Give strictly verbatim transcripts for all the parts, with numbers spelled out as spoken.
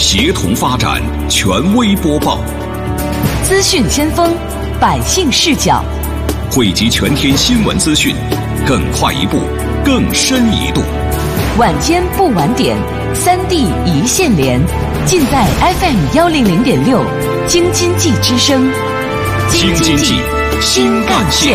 协同发展，权威播报， 资讯先锋，百姓视角， 汇集全天新闻资讯，更快一步，更深一度。 晚间不晚点，三地一线连，尽在 F M 幺零零点六，京津冀之声， 京津冀新干线。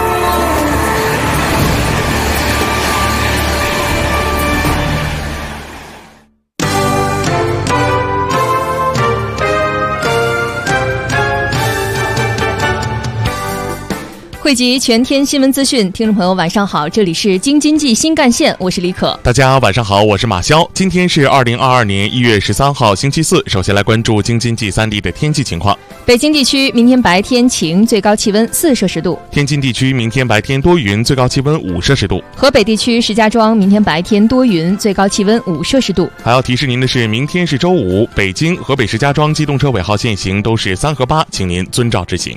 汇集全天新闻资讯，听众朋友晚上好，这里是京津冀新干线，我是李可。 大家晚上好，我是马潇。今天是二零二二年一月十三号星期四，首先来关注京津冀三地的天气情况。 北京地区明天白天晴，最高气温四摄氏度； 天津地区明天白天多云，最高气温五摄氏度； 河北地区石家庄明天白天多云，最高气温五摄氏度。 还要提示您的是，明天是周五，北京、河北石家庄机动车尾号限行都是三和八，请您遵照执行。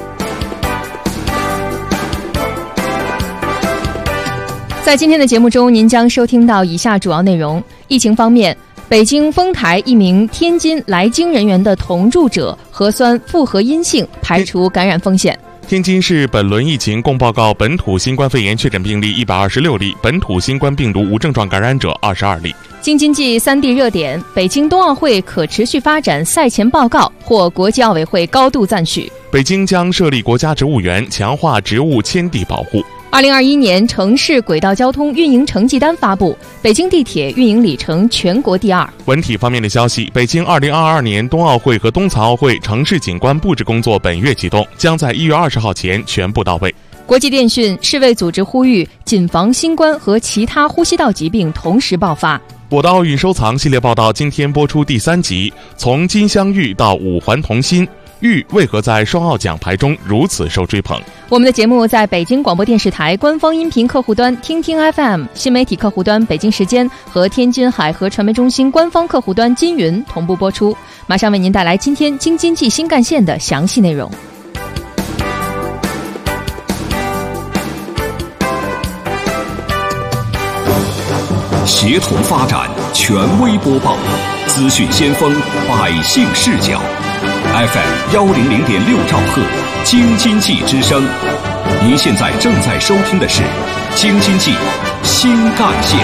在今天的节目中，您将收听到以下主要内容：疫情方面，北京丰台一名天津来京人员的同住者核酸复核阴性，排除感染风险。 天津市本轮疫情共报告本土新冠肺炎确诊病例一百二十六例，本土新冠病毒无症状感染者二十二例。 京津冀三地热点，北京冬奥会可持续发展赛前报告获国际奥委会高度赞许。 北京将设立国家植物园，强化植物迁地保护。 二零二一年城市轨道交通运营成绩单发布，北京地铁运营里程全国第二。 文体方面的消息，北京二零二二年冬奥会和冬残奥会城市景观布置工作本月启动，将在一月二十号前全部到位。 国际电讯，世卫组织呼吁谨防新冠和其他呼吸道疾病同时爆发。 我的奥运收藏系列报道今天播出第三集，从金镶玉到五环同心，玉为何在双奥奖牌中如此受追捧？ 我们的节目在北京广播电视台官方音频客户端听听 F M、 新媒体客户端北京时间和天津海河传媒中心官方客户端金云同步播出。马上为您带来今天京津冀新干线的详细内容。 协同发展，权威播报，资讯先锋，百姓视角。F M 幺零零点六兆赫，京津冀之声。您现在正在收听的是京津冀新干线。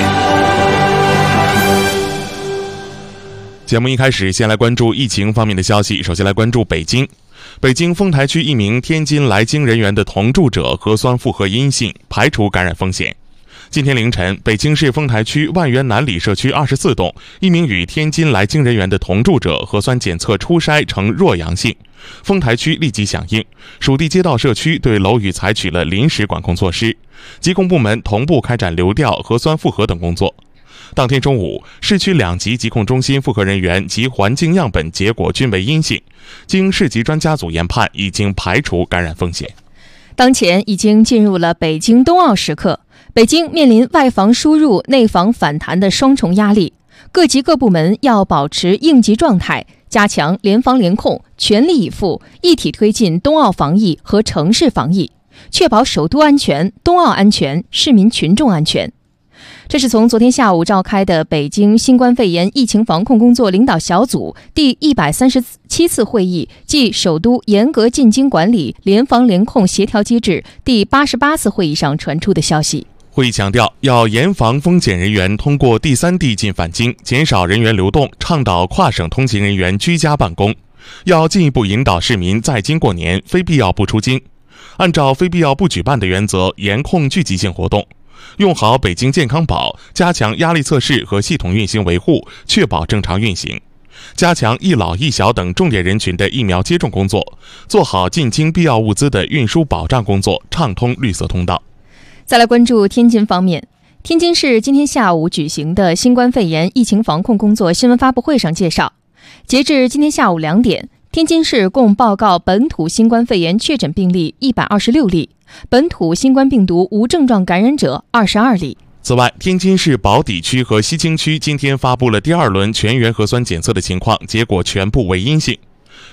节目一开始，先来关注疫情方面的消息。首先来关注北京，北京丰台区一名天津来京人员的同住者核酸复核阴性，排除感染风险。今天凌晨，北京市丰台区万源南里社区二十四栋一名与天津来京人员的同住者核酸检测初筛呈弱阳性，丰台区立即响应，属地街道社区对楼宇采取了临时管控措施，疾控部门同步开展流调、核酸复核等工作。当天中午，市区两级疾控中心复核人员及环境样本结果均为阴性，经市级专家组研判，已经排除感染风险。 当前已经进入了北京冬奥时刻，北京面临外防输入、内防反弹的双重压力，各级各部门要保持应急状态，加强联防联控，全力以赴，一体推进冬奥防疫和城市防疫，确保首都安全、冬奥安全、市民群众安全。这是从昨天下午召开的北京新冠肺炎疫情防控工作领导小组第一百三十七次会议暨首都严格进京管理联防联控协调机制第八十八次会议上传出的消息。 会议强调，要严防风险人员通过第三地进返京，减少人员流动，倡导跨省通勤人员居家办公。要进一步引导市民在京过年，非必要不出京，按照非必要不举办的原则，严控聚集性活动。用好北京健康宝，加强压力测试和系统运行维护，确保正常运行。加强一老一小等重点人群的疫苗接种工作，做好进京必要物资的运输保障工作，畅通绿色通道。 再来关注天津方面，天津市今天下午举行的新冠肺炎疫情防控工作新闻发布会上介绍，截至今天下午两点，天津市共报告本土新冠肺炎确诊病例一百二十六例，本土新冠病毒无症状感染者二十二例。 此外，天津市宝坻区和西青区今天发布了第二轮全员核酸检测的情况，结果全部为阴性。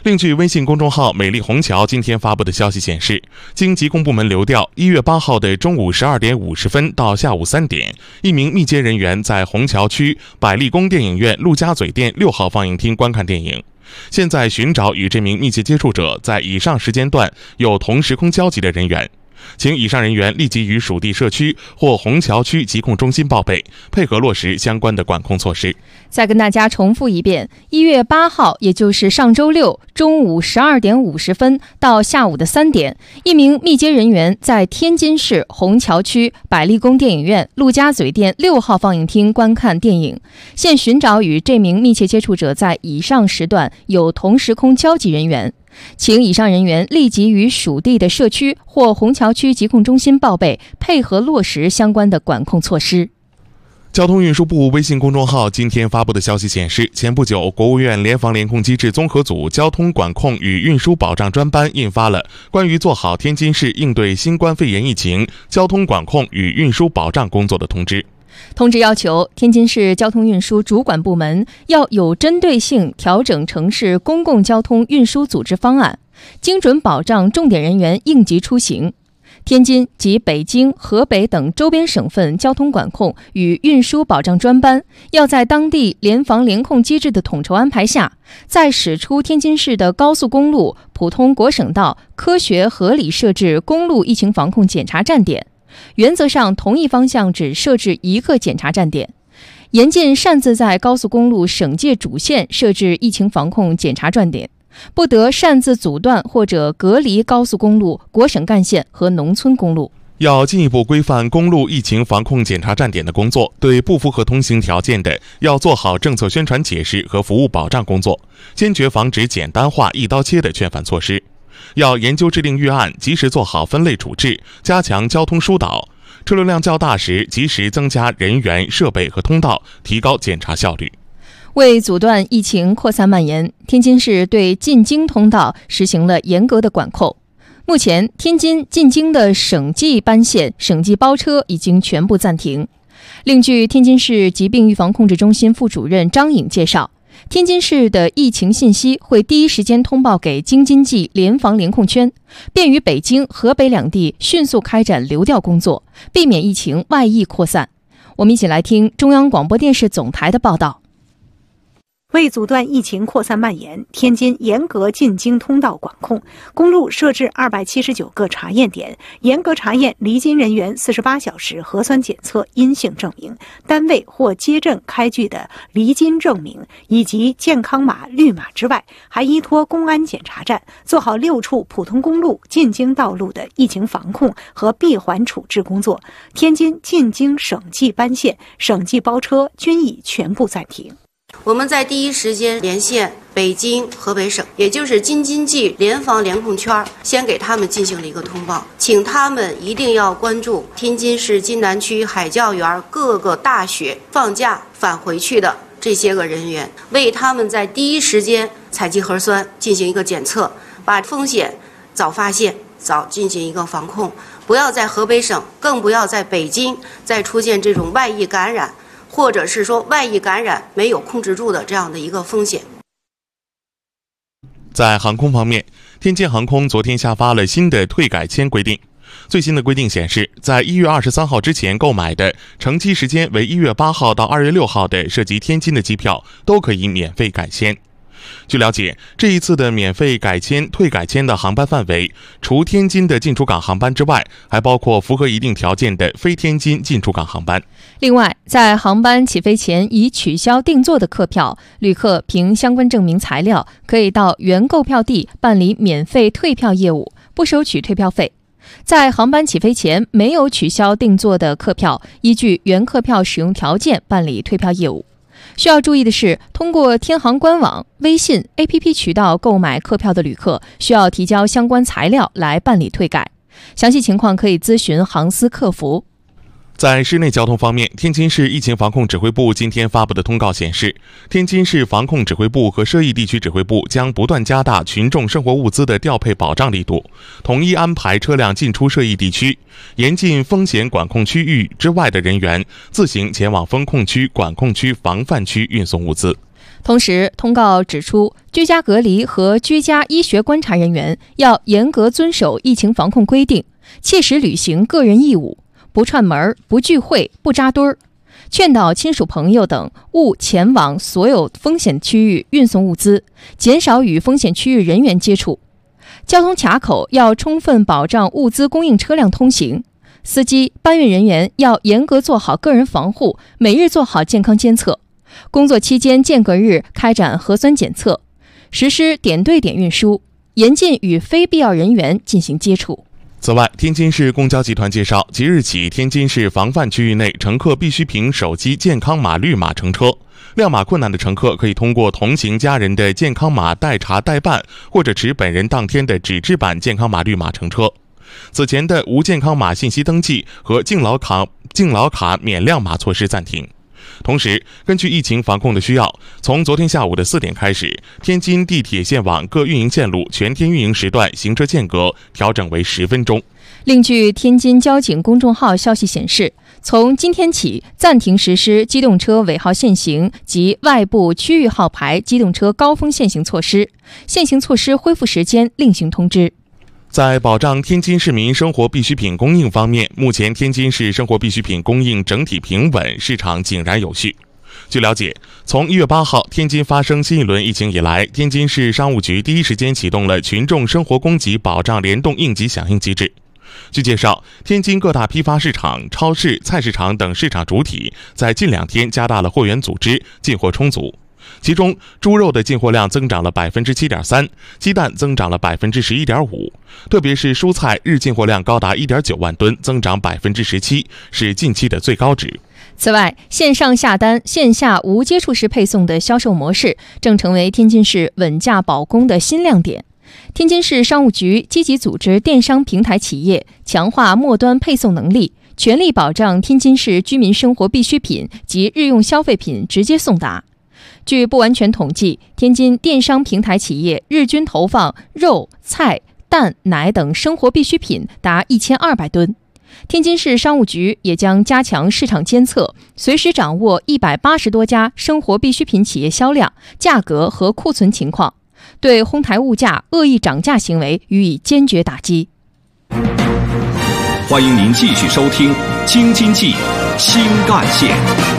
另据微信公众号美丽虹桥今天发布的消息显示，经疾控部门流调，一月八号的中午十二点五十分到下午三点，一名密接人员在虹桥区百丽宫电影院陆家嘴店六号放映厅观看电影。现在寻找与这名密切接触者在以上时间段有同时空交集的人员，请以上人员立即与属地社区或虹桥区疾控中心报备，配合落实相关的管控措施。 再跟大家重复一遍，一月八号，也就是上周六中午十二点五十分到下午的三点，一名密接人员在天津市虹桥区百丽宫电影院陆家嘴店六号放映厅观看电影，现寻找与这名密切接触者在以上时段有同时空交集人员，请以上人员立即与属地的社区或虹桥区疾控中心报备，配合落实相关的管控措施。 交通运输部微信公众号今天发布的消息显示，前不久，国务院联防联控机制综合组交通管控与运输保障专班印发了《关于做好天津市应对新冠肺炎疫情交通管控与运输保障工作的通知》。 通知要求，天津市交通运输主管部门要有针对性调整城市公共交通运输组织方案，精准保障重点人员应急出行。天津及北京、河北等周边省份交通管控与运输保障专班要在当地联防联控机制的统筹安排下，在驶出天津市的高速公路、普通国省道科学合理设置公路疫情防控检查站点，原则上同一方向只设置一个检查站点，严禁擅自在高速公路省界主线设置疫情防控检查站点，不得擅自阻断或者隔离高速公路、国省干线和农村公路。 要进一步规范公路疫情防控检查站点的工作，对不符合通行条件的，要做好政策宣传解释和服务保障工作，坚决防止简单化、一刀切的劝返措施。要研究制定预案，及时做好分类处置，加强交通疏导。车流量较大时，及时增加人员、设备和通道，提高检查效率。 为阻断疫情扩散蔓延，天津市对进京通道实行了严格的管控。目前，天津进京的省际班线、省际包车已经全部暂停。另据天津市疾病预防控制中心副主任张颖介绍，天津市的疫情信息会第一时间通报给京津冀联防联控圈，便于北京、河北两地迅速开展流调工作，避免疫情外溢扩散。我们一起来听中央广播电视总台的报道。 为阻断疫情扩散蔓延，天津严格进京通道管控，公路设置二百七十九个查验点，严格查验离京人员四十八小时核酸检测阴性证明、单位或街镇开具的离京证明以及健康码绿码之外，还依托公安检查站，做好六处普通公路进京道路的疫情防控和闭环处置工作。天津进京省际班线、省际包车均已全部暂停。 我们在第一时间连线北京、河北省，也就是京津冀联防联控圈，先给他们进行了一个通报，请他们一定要关注天津市津南区海教园各个大学放假返回去的这些个人员，为他们在第一时间采集核酸进行一个检测，把风险早发现、早进行一个防控，不要在河北省，更不要在北京再出现这种外溢感染，或者是说外溢感染没有控制住的这样的一个风险。 在航空方面，天津航空昨天下发了新的退改签规定。最新的规定显示，在一月二十三号之前购买的乘机时间为一月八号到二月六号的涉及天津的机票，都可以免费改签。据了解，这一次的免费改签、退改签的航班范围，除天津的进出港航班之外，还包括符合一定条件的非天津进出港航班。 另外，在航班起飞前已取消订座的客票，旅客凭相关证明材料，可以到原购票地办理免费退票业务，不收取退票费。在航班起飞前没有取消订座的客票，依据原客票使用条件办理退票业务。需要注意的是，通过天航官网、微信、A P P 渠道购买客票的旅客，需要提交相关材料来办理退改。详细情况可以咨询航司客服。 在室内交通方面，天津市疫情防控指挥部今天发布的通告显示，天津市防控指挥部和涉疫地区指挥部将不断加大群众生活物资的调配保障力度，统一安排车辆进出涉疫地区，严禁风险管控区域之外的人员自行前往风控区、管控区、防范区运送物资。 同时，通告指出， 居家隔离和居家医学观察人员要严格遵守疫情防控规定，切实履行个人义务，不串门、不聚会、不扎堆儿，劝导亲属朋友等勿前往所有风险区域运送物资，减少与风险区域人员接触。交通卡口要充分保障物资供应车辆通行，司机、搬运人员要严格做好个人防护，每日做好健康监测，工作期间间隔日开展核酸检测，实施点对点运输，严禁与非必要人员进行接触。 此外，天津市公交集团介绍，即日起，天津市防范区域内乘客必须凭手机健康码绿码乘车。亮码困难的乘客可以通过同行家人的健康码代查代办，或者持本人当天的纸质版健康码绿码乘车。此前的无健康码信息登记和敬老卡敬老卡免亮码措施暂停。同时，根据疫情防控的需要，从昨天下午的四点开始，天津地铁线网各运营线路全天运营时段行车间隔调整为十分钟。 另据天津交警公众号消息显示，从今天起暂停实施机动车尾号限行及外部区域号牌机动车高峰限行措施，限行措施恢复时间另行通知。 在保障天津市民生活必需品供应方面，目前天津市生活必需品供应整体平稳，市场井然有序。据了解，从一月八号天津发生新一轮疫情以来，天津市商务局第一时间启动了群众生活供给保障联动应急响应机制。据介绍，天津各大批发市场、超市、菜市场等市场主体在近两天加大了货源组织，进货充足。其中，猪肉的进货量增长了百分之七点三，鸡蛋增长了百分之十一点五，特别是蔬菜日进货量高达一点九万吨，增长百分之十七，是近期的最高值。 此外，线上下单、线下无接触式配送的销售模式正成为天津市稳价保供的新亮点。天津市商务局积极组织电商平台企业强化末端配送能力，全力保障天津市居民生活必需品及日用消费品直接送达。据不完全统计，天津电商平台企业日均投放肉、菜、蛋、奶等生活必需品达一千二百吨。天津市商务局也将加强市场监测，随时掌握一百八十多家生活必需品企业销量、价格和库存情况，对哄抬物价、恶意涨价行为予以坚决打击。 欢迎您继续收听《京津冀新干线》。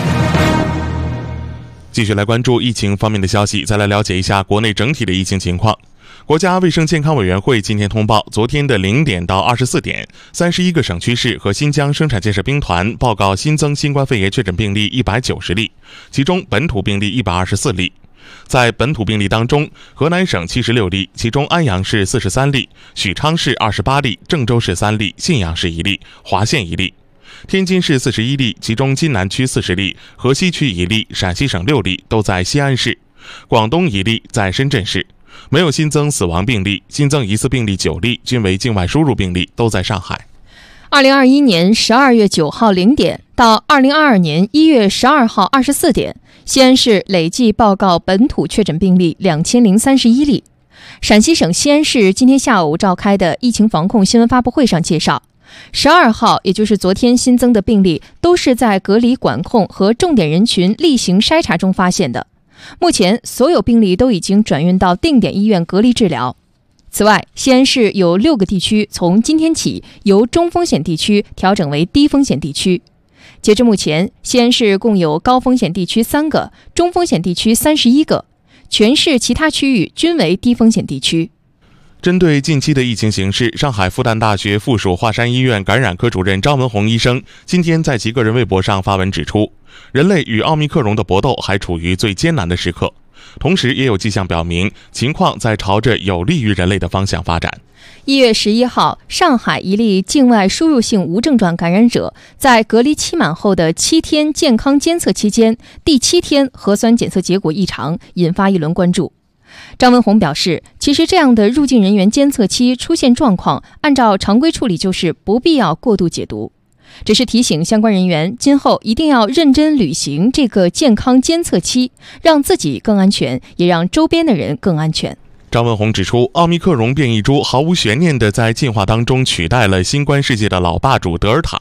继续来关注疫情方面的消息，再来了解一下国内整体的疫情情况。国家卫生健康委员会今天通报，昨天的零点到二十四点，三十一个省区市和新疆生产建设兵团报告新增新冠肺炎确诊病例一百九十例，其中本土病例一百二十四例。在本土病例当中，河南省七十六例，其中安阳市四十三例，许昌市二十八例，郑州市三例，信阳市一例，华县一例。天津市四十一例，其中津南区四十例，河西区一例，陕西省六例，都在西安市；广东一例在深圳市，没有新增死亡病例，新增疑似病例九例，均为境外输入病例，都在上海。 二零二一年十二月九号零点到二零二二年一月十二号二十四点，西安市累计报告本土确诊病例两千零三十一例。陕西省西安市今天下午召开的疫情防控新闻发布会上介绍，十二号，也就是昨天新增的病例，都是在隔离管控和重点人群例行筛查中发现的。目前，所有病例都已经转运到定点医院隔离治疗。此外，西安市有六个地区从今天起由中风险地区调整为低风险地区。截至目前，西安市共有高风险地区三个，中风险地区三十一个，全市其他区域均为低风险地区。 针对近期的疫情形势，上海复旦大学附属华山医院感染科主任张文宏医生今天在其个人微博上发文指出，人类与奥密克戎的搏斗还处于最艰难的时刻，同时也有迹象表明情况在朝着有利于人类的方向发展。 一月十一号，上海一例境外输入性无症状感染者在隔离期满后的七天健康监测期间，第七天核酸检测结果异常，引发一轮关注。张文宏表示，其实这样的入境人员监测期出现状况，按照常规处理就是不必要过度解读，只是提醒相关人员今后一定要认真履行这个健康监测期，让自己更安全，也让周边的人更安全。 张文宏指出，奥密克戎变异株毫无悬念地在进化当中取代了新冠世界的老霸主德尔塔。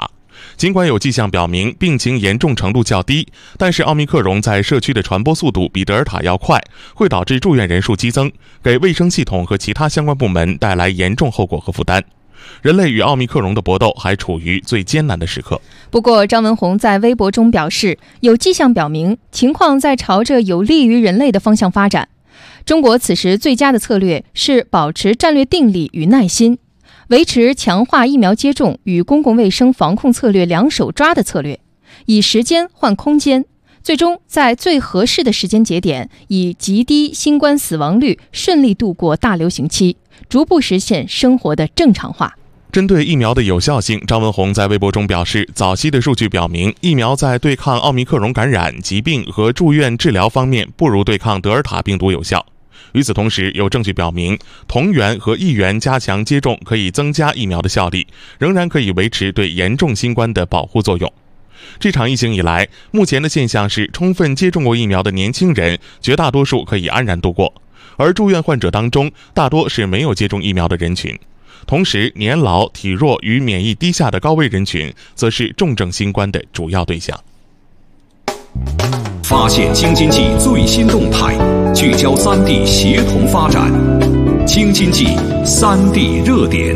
尽管有迹象表明病情严重程度较低，但是奥密克戎在社区的传播速度比德尔塔要快，会导致住院人数激增，给卫生系统和其他相关部门带来严重后果和负担。人类与奥密克戎的搏斗还处于最艰难的时刻。 不过，张文宏在微博中表示，有迹象表明情况在朝着有利于人类的方向发展。中国此时最佳的策略是保持战略定力与耐心，维持强化疫苗接种与公共卫生防控策略两手抓的策略，以时间换空间，最终在最合适的时间节点，以极低新冠死亡率顺利度过大流行期，逐步实现生活的正常化。 针对疫苗的有效性，张文宏在微博中表示，早期的数据表明，疫苗在对抗奥密克戎感染、疾病和住院治疗方面不如对抗德尔塔病毒有效。与此同时，有证据表明，同源和异源加强接种可以增加疫苗的效力，仍然可以维持对严重新冠的保护作用。这场疫情以来，目前的现象是，充分接种过疫苗的年轻人，绝大多数可以安然度过，而住院患者当中，大多是没有接种疫苗的人群。同时，年老、体弱与免疫低下的高危人群，则是重症新冠的主要对象。 发现京津冀最新动态，聚焦三地协同发展。京津冀三地热点。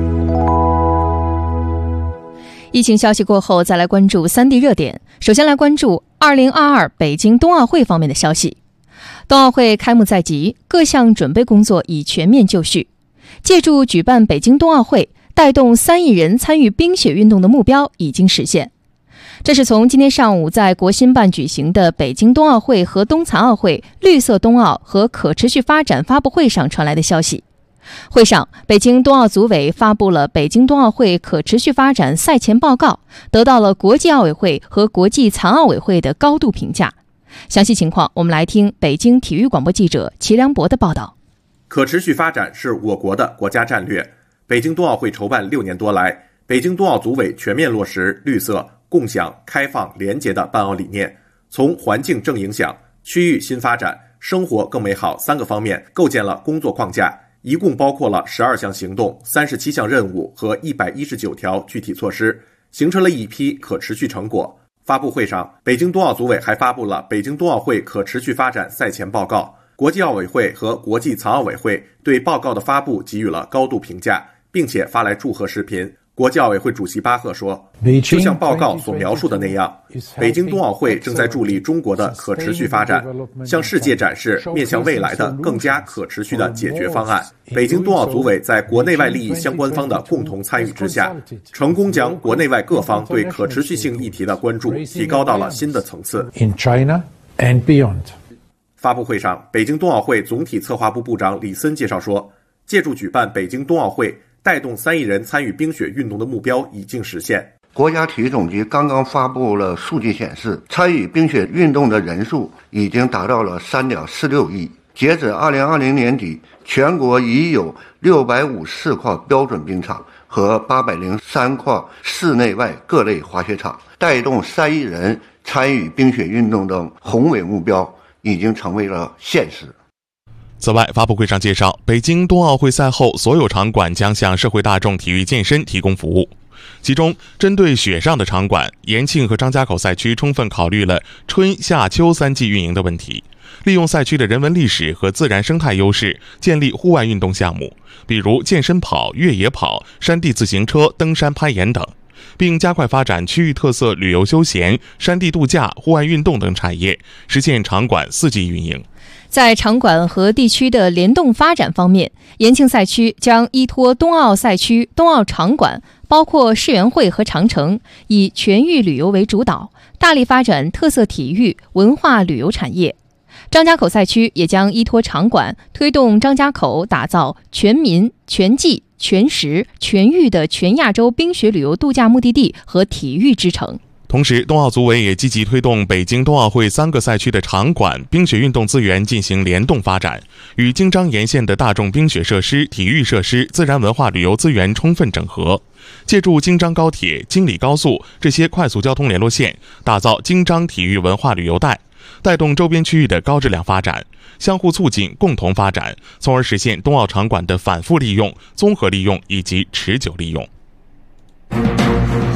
疫情消息过后，再来关注三地热点。首先来关注二零二二北京冬奥会方面的消息。冬奥会开幕在即，各项准备工作已全面就绪。借助举办北京冬奥会，带动三亿人参与冰雪运动的目标已经实现。这是从今天上午在国新办举行的北京冬奥会和冬残奥会绿色冬奥和可持续发展发布会上传来的消息。会上，北京冬奥组委发布了北京冬奥会可持续发展赛前报告，得到了国际奥委会和国际残奥委会的高度评价。详细情况，我们来听北京体育广播记者齐良博的报道。 可持续发展是我国的国家战略。北京冬奥会筹办六年多来，北京冬奥组委全面落实绿色、共享、开放、廉洁的办奥理念，从环境正影响、区域新发展、生活更美好三个方面构建了工作框架，一共包括了十二项行动、三十七项任务和一百一十九条具体措施，形成了一批可持续成果。发布会上，北京冬奥组委还发布了北京冬奥会可持续发展赛前报告。国际奥委会和国际残奥委会对报告的发布给予了高度评价，并且发来祝贺视频。国际奥委会主席巴赫说，就像报告所描述的那样，北京冬奥会正在助力中国的可持续发展，向世界展示面向未来的更加可持续的解决方案。北京冬奥组委在国内外利益相关方的共同参与之下，成功将国内外各方对可持续性议题的关注提高到了新的层次。 In China and beyond。 发布会上，北京冬奥会总体策划部部长李森介绍说，借助举办北京冬奥会，带动三亿人参与冰雪运动的目标已经实现。 国家体育总局刚刚发布了数据显示，参与冰雪运动的人数已经达到了 三点四六亿。截止二零二零年底，全国已有六百五十四块标准冰场和八百零三块室内外各类滑雪场，带动三亿人参与冰雪运动等宏伟目标已经成为了现实。 此外，发布会上介绍，北京冬奥会赛后，所有场馆将向社会大众体育健身提供服务。其中，针对雪上的场馆，延庆和张家口赛区充分考虑了春夏秋三季运营的问题，利用赛区的人文历史和自然生态优势，建立户外运动项目，比如健身跑、越野跑、山地自行车、登山攀岩等，并加快发展区域特色旅游休闲、山地度假、户外运动等产业，实现场馆四季运营。 在场馆和地区的联动发展方面，延庆赛区将依托冬奥赛区、冬奥场馆，包括世园会和长城，以全域旅游为主导，大力发展特色体育、文化旅游产业。张家口赛区也将依托场馆，推动张家口打造全民、全季、全时、全域的全亚洲冰雪旅游度假目的地和体育之城。 同时，冬奥组委也积极推动北京冬奥会三个赛区的场馆、冰雪运动资源进行联动发展，与京张沿线的大众冰雪设施、体育设施、自然文化旅游资源充分整合，借助京张高铁、京礼高速这些快速交通联络线，打造京张体育文化旅游带，带动周边区域的高质量发展，相互促进、共同发展，从而实现冬奥场馆的反复利用、综合利用以及持久利用。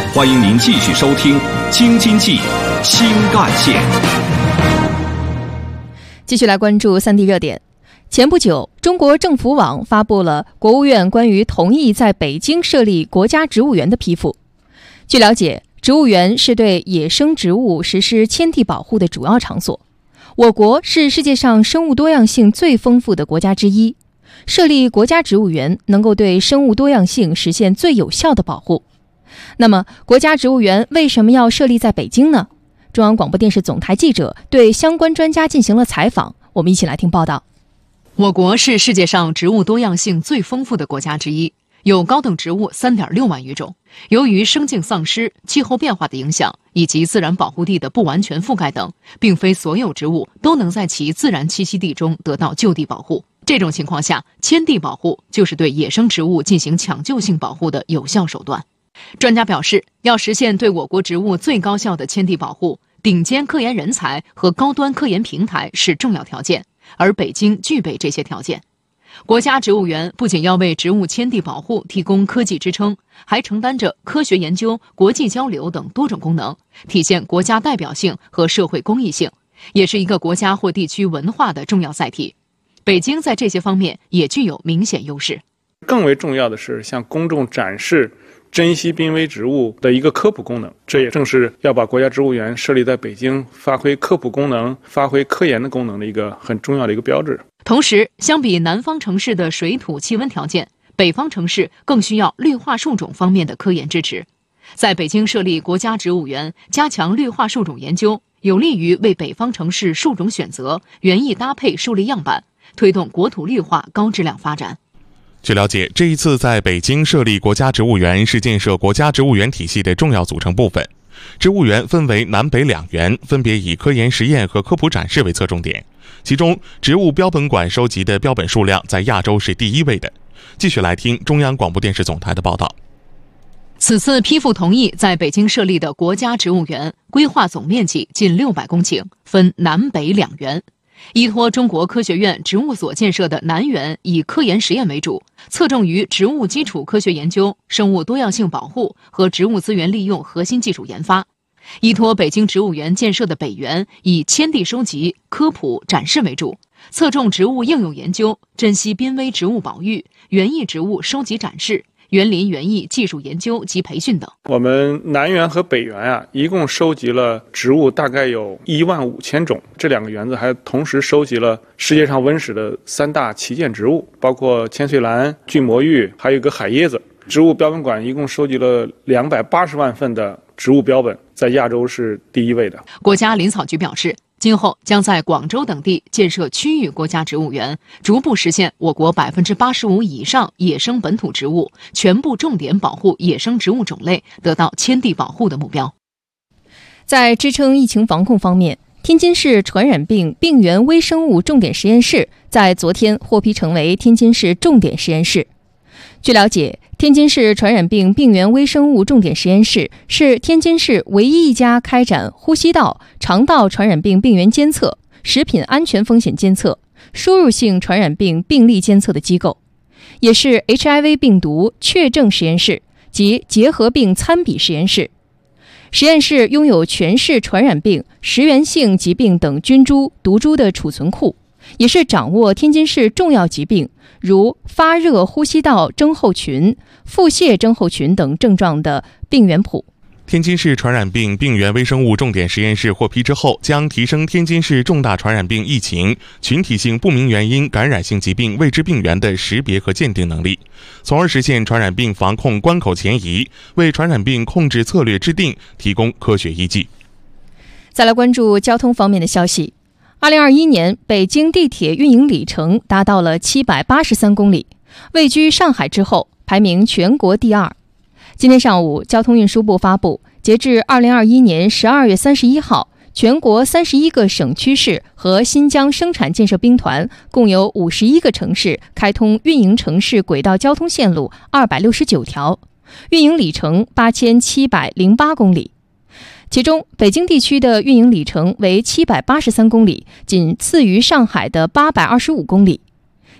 欢迎您继续收听《京津冀新干线》。 继续来关注三地热点。前不久，中国政府网发布了国务院关于同意在北京设立国家植物园的批复。据了解，植物园是对野生植物实施迁地保护的主要场所。我国是世界上生物多样性最丰富的国家之一，设立国家植物园能够对生物多样性实现最有效的保护。那么，国家植物园为什么要设立在北京呢？中央广播电视总台记者对相关专家进行了采访，我们一起来听报道。 我国是世界上植物多样性最丰富的国家之一，有高等植物 三点六万余种。由于生境丧失、气候变化的影响以及自然保护地的不完全覆盖等，并非所有植物都能在其自然栖息地中得到就地保护。这种情况下，迁地保护就是对野生植物进行抢救性保护的有效手段。专家表示，要实现对我国植物最高效的迁地保护，顶尖科研人才和高端科研平台是重要条件，而北京具备这些条件。国家植物园不仅要为植物迁地保护提供科技支撑，还承担着科学研究、国际交流等多种功能，体现国家代表性和社会公益性，也是一个国家或地区文化的重要载体。北京在这些方面也具有明显优势。 更为重要的是向公众展示珍稀濒危植物的一个科普功能，这也正是要把国家植物园设立在北京，发挥科普功能、发挥科研的功能的一个很重要的一个标志。 同时，相比南方城市的水土气温条件，北方城市更需要绿化树种方面的科研支持。在北京设立国家植物园，加强绿化树种研究，有利于为北方城市树种选择、园艺搭配树立样板，推动国土绿化高质量发展。 据了解，这一次在北京设立国家植物园是建设国家植物园体系的重要组成部分。植物园分为南北两园，分别以科研实验和科普展示为侧重点。其中，植物标本馆收集的标本数量在亚洲是第一位的。继续来听中央广播电视总台的报道。 此次批复同意在北京设立的国家植物园，规划总面积近六百公顷，分南北两园。依托中国科学院植物所建设的南园以科研实验为主，侧重于植物基础科学研究、生物多样性保护和植物资源利用核心技术研发。依托北京植物园建设的北园以迁地收集、科普、展示为主，侧重植物应用研究、珍稀濒危植物保育、园艺植物收集展示、园林园艺技术研究及培训等。 我们南园和北园啊，一共收集了植物大概有一万五千种。这两个园子还同时收集了世界上温室的三大旗舰植物，包括千岁兰、巨魔芋，还有一个海椰子。植物标本馆一共收集了两百八十万份的植物标本，在亚洲是第一位的。 国家林草局表示，今后将在广州等地建设区域国家植物园，逐步实现我国百分之八十五以上野生本土植物全部重点保护野生植物种类得到迁地保护的目标。 在支撑疫情防控方面，天津市传染病病原微生物重点实验室在昨天获批成为天津市重点实验室。据了解，天津市传染病病原微生物重点实验室是天津市唯一一家开展呼吸道、肠道传染病病原监测、食品安全风险监测、输入性传染病病例监测的机构，也是 H I V 病毒确证实验室及结核病参比实验室。实验室拥有全市传染病、食源性疾病等菌株、毒株的储存库，也是掌握天津市重要疾病如发热呼吸道症候群、腹泻症候群等症状的病原谱。 天津市传染病病原微生物重点实验室获批之后，将提升天津市重大传染病疫情、群体性不明原因感染性疾病未知病原的识别和鉴定能力，从而实现传染病防控关口前移，为传染病控制策略制定提供科学依据。 再来关注交通方面的消息。二零二一年，北京地铁运营里程达到了七百八十三公里，位居上海之后，排名全国第二。今天上午，交通运输部发布，截至二零二一年十二月三十一号，全国三十一个省区市和新疆生产建设兵团共有五十一个城市开通运营城市轨道交通线路二百六十九条，运营里程八千七百零八公里。其中，北京地区的运营里程为七百八十三公里，仅次于上海的八百二十五公里。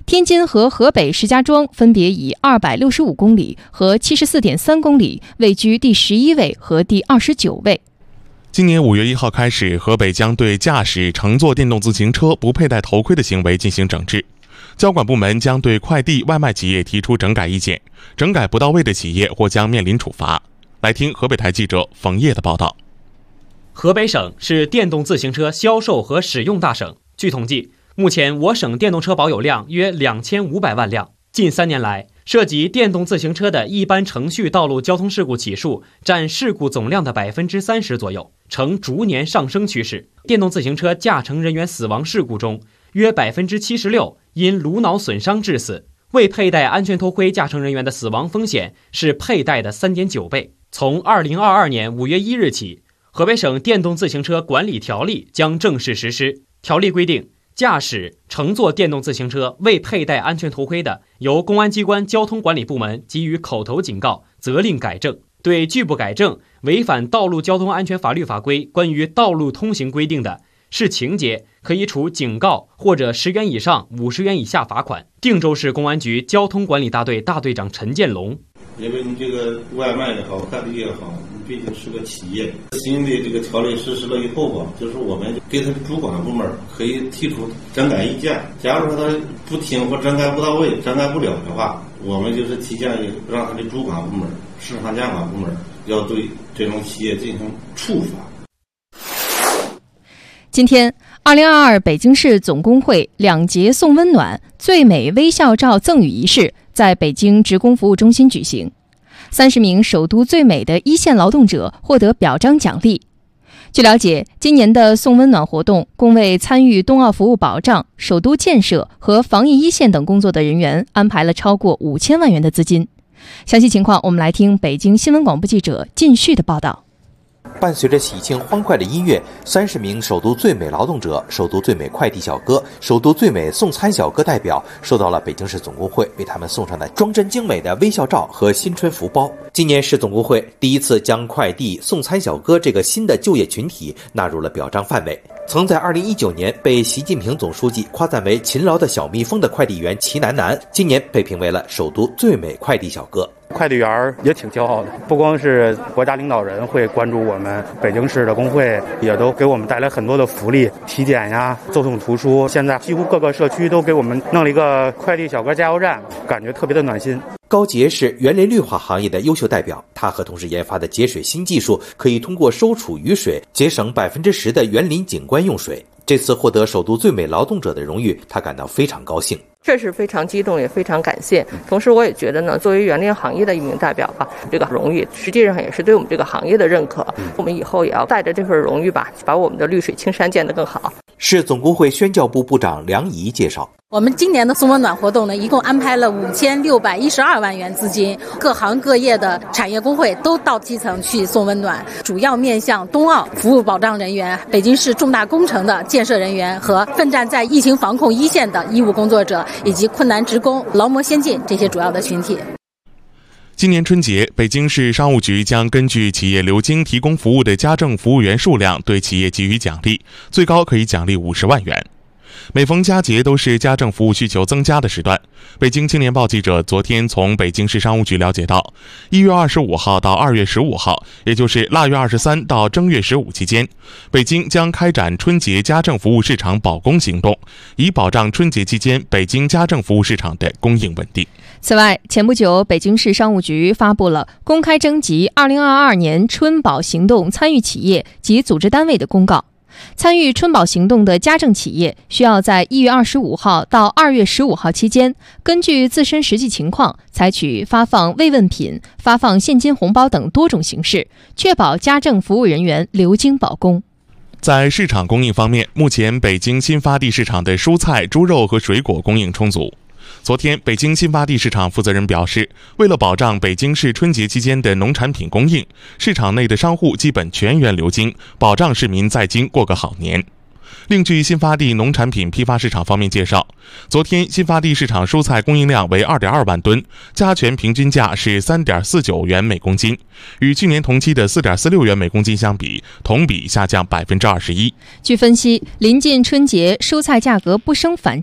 天津和河北石家庄分别以二百六十五公里和七十四点三公里位居第十一位和第二十九位。 今年五月一号开始，河北将对驾驶乘坐电动自行车不佩戴头盔的行为进行整治。交管部门将对快递外卖企业提出整改意见，整改不到位的企业或将面临处罚。来听河北台记者冯烨的报道。 河北省是电动自行车销售和使用大省。据统计，目前我省电动车保有量约两千五百万辆。近三年来，涉及电动自行车的一般程序道路交通事故起数占事故总量的百分之三十左右，呈逐年上升趋势。电动自行车驾乘人员死亡事故中，约百分之七十六因颅脑损伤致死。未佩戴安全头盔驾乘人员的死亡风险是佩戴的 三点九倍。从二零二二年五月一日起，河北省电动自行车管理条例将正式实施。条例规定，驾驶、乘坐电动自行车未佩戴安全头盔的，由公安机关交通管理部门给予口头警告、责令改正。对拒不改正、违反道路交通安全法律法规关于道路通行规定的，视情节可以处警告或者十元以上五十元以下罚款。定州市公安局交通管理大队大队长陈建龙： 因为你这个外卖也好，快递也好，你毕竟是个企业。新的这个条例实施了以后吧，就是我们给他的主管部门可以提出整改意见。假如说他不听或整改不到位、整改不了的话，我们就是提建议让他的主管部门、市场监管部门要对这种企业进行处罚。 今天，二零二二北京市总工会两节送温暖最美微笑照赠予仪式在北京职工服务中心举行。三十名首都最美的一线劳动者获得表彰奖励。据了解，今年的送温暖活动共为参与冬奥服务保障、首都建设和防疫一线等工作的人员安排了超过五千万元的资金。详细情况，我们来听北京新闻广播记者靳旭的报道。 伴随着喜庆欢快的音乐，三十名首都最美劳动者、首都最美快递小哥、首都最美送餐小哥代表收到了北京市总工会为他们送上的装帧精美的微笑照和新春福包。今年市总工会第一次将快递送餐小哥这个新的就业群体纳入了表彰范围。曾在二零一九年被习近平总书记夸赞为勤劳的小蜜蜂的快递员齐楠楠，今年被评为了首都最美快递小哥。 快递员也挺骄傲的，不光是国家领导人会关注我们，北京市的工会也都给我们带来很多的福利，体检呀、赠送图书，现在几乎各个社区都给我们弄了一个快递小哥加油站，感觉特别的暖心。 高杰是园林绿化行业的优秀代表，他和同事研发的节水新技术，可以通过收储雨水节省百分之十的园林景观用水。这次获得首都最美劳动者的荣誉，他感到非常高兴。 确实非常激动，也非常感谢。同时，我也觉得呢，作为园林行业的一名代表吧，这个荣誉实际上也是对我们这个行业的认可。我们以后也要带着这份荣誉吧，把我们的绿水青山建得更好。 市总工会宣教部部长梁怡介绍， 我们今年的送温暖活动呢，一共安排了五千六百一十二万元资金，各行各业的产业工会都到基层去送温暖，主要面向冬奥服务保障人员、北京市重大工程的建设人员和奋战在疫情防控一线的医务工作者，以及困难职工、劳模先进这些主要的群体。 今年春节，北京市商务局将根据企业流经提供服务的家政服务员数量，对企业给予奖励，最高可以奖励五十万元。每逢佳节都是家政服务需求增加的时段。北京青年报记者昨天从北京市商务局了解到，一月二十五号到二月十五号，也就是腊月二十三到正月十五期间，北京将开展春节家政服务市场保供行动，以保障春节期间北京家政服务市场的供应稳定。 此外，前不久，北京市商务局发布了公开征集二零二二年春保行动参与企业及组织单位的公告。参与春保行动的家政企业需要在一月二十五号到二月十五号期间，根据自身实际情况，采取发放慰问品、发放现金红包等多种形式，确保家政服务人员流经保供。 在市场供应方面，目前北京新发地市场的蔬菜、猪肉和水果供应充足。昨天，北京新发地市场负责人表示，为了保障北京市春节期间的农产品供应，市场内的商户基本全员流经，保障市民在京过个好年。另据新发地农产品批发市场方面介绍，昨天新发地市场蔬菜供应量为 二点二万吨，加权平均价是 三点四九元每公斤，与去年同期的 四点四六元每公斤相比，同比下降 百分之二十一。 据分析，临近春节，蔬菜价格不升反降，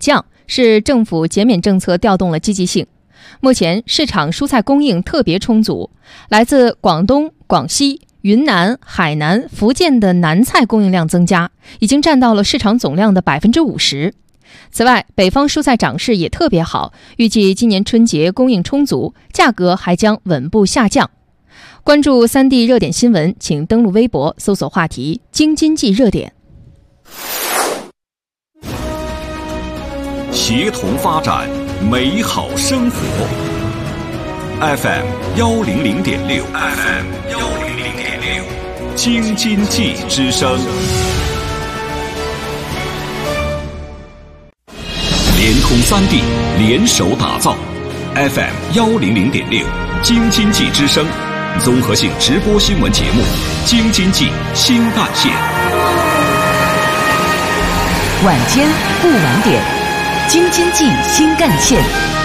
是政府减免政策调动了积极性。目前市场蔬菜供应特别充足，来自广东、广西、云南、海南、福建的南菜供应量增加，已经占到了市场总量的 百分之五十。此外，北方蔬菜涨势也特别好，预计今年春节供应充足，价格还将稳步下降。关注三地热点新闻，请登录微博搜索话题“京津冀热点”。 协同发展，美好生活。F M 幺零零点六 ，F M 幺零零点六，京津冀之声。联通三 D 联手打造 F M 幺零零点六，京津冀之声。综合性直播新闻节目《京津冀新干线》， 晚间不晚点，京津冀新干线。